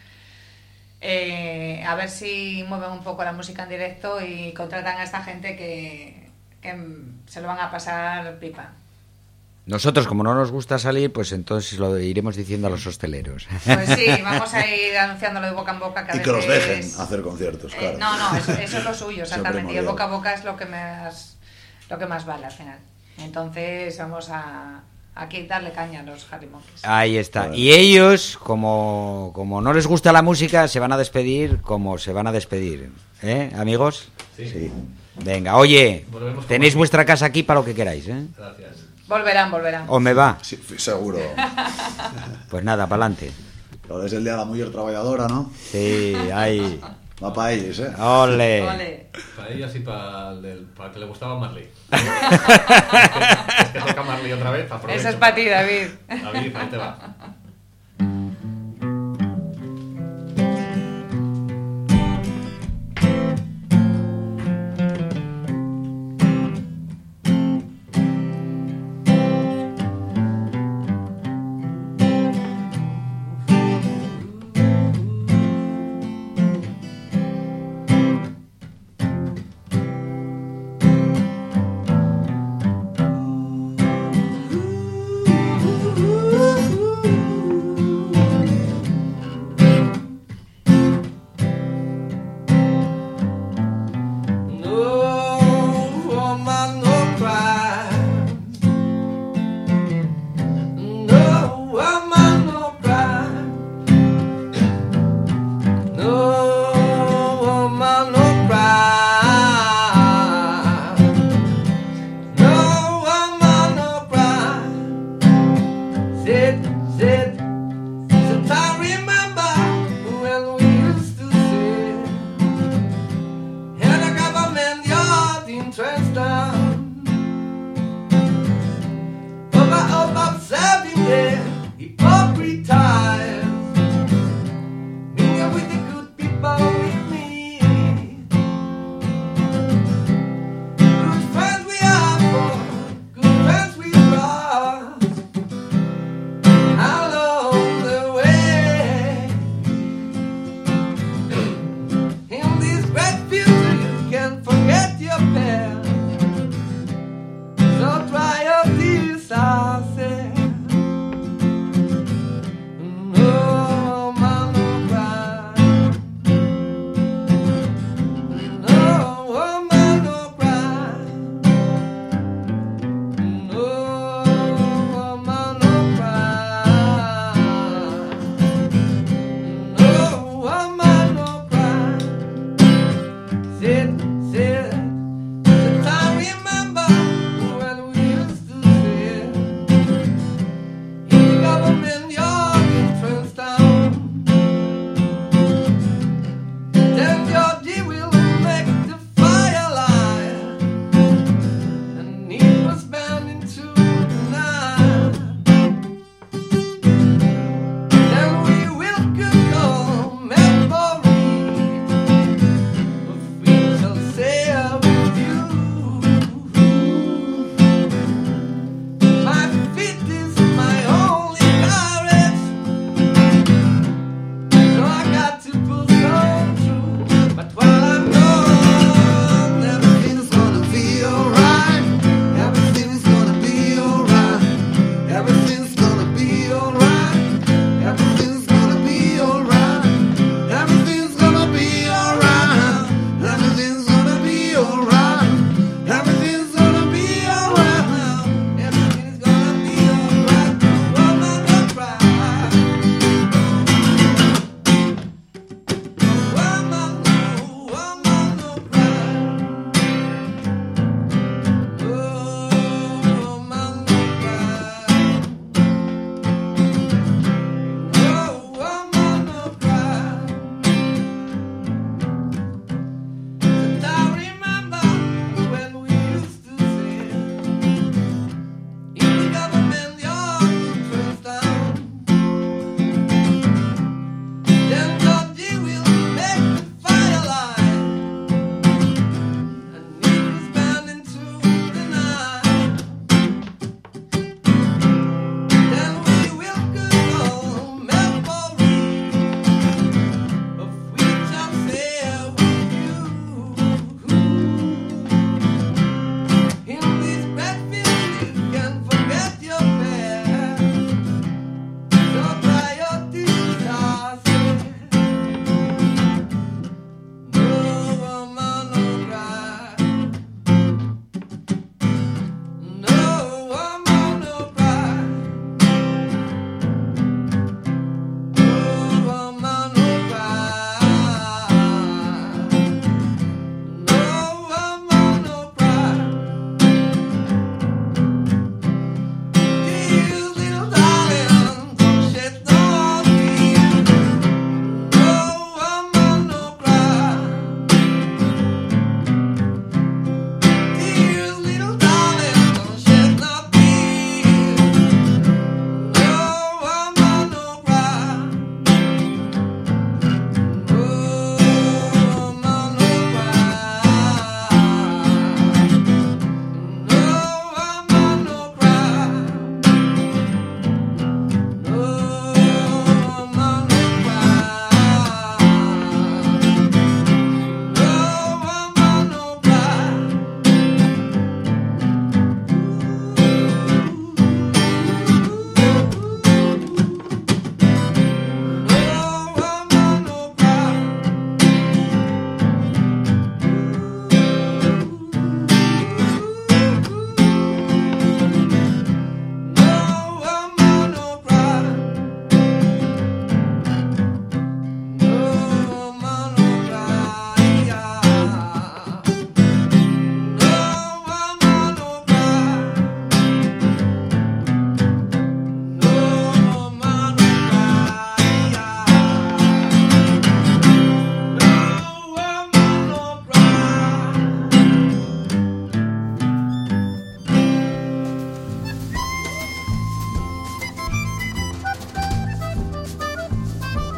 A ver si mueven un poco la música en directo y contratan a esta gente que se lo van a pasar pipa. Nosotros, como no nos gusta salir, pues entonces lo iremos diciendo a los hosteleros. Pues sí, vamos a ir anunciándolo de boca en boca. Que que los dejen hacer conciertos, claro. Eso es lo suyo, exactamente. Y el boca a boca es lo que más vale al final. Entonces vamos a aquí darle caña a los Harry Monkeys. Ahí está. Bueno. Y ellos, como no les gusta la música, se van a despedir como se van a despedir. ¿Eh, amigos? Sí. Venga, oye, tenéis vuestra casa aquí para lo que queráis, ¿eh? Gracias. Volverán. ¿O me va? Sí, seguro. Pues nada, para adelante. Pero es el día de la mujer trabajadora, ¿no? Sí, ahí. Va para ellos, ¿eh? ¡Ole! Para ellos y para que le gustaba Marley. Es que toca Marley otra vez. Eso es para ti, David. David, ahí te va.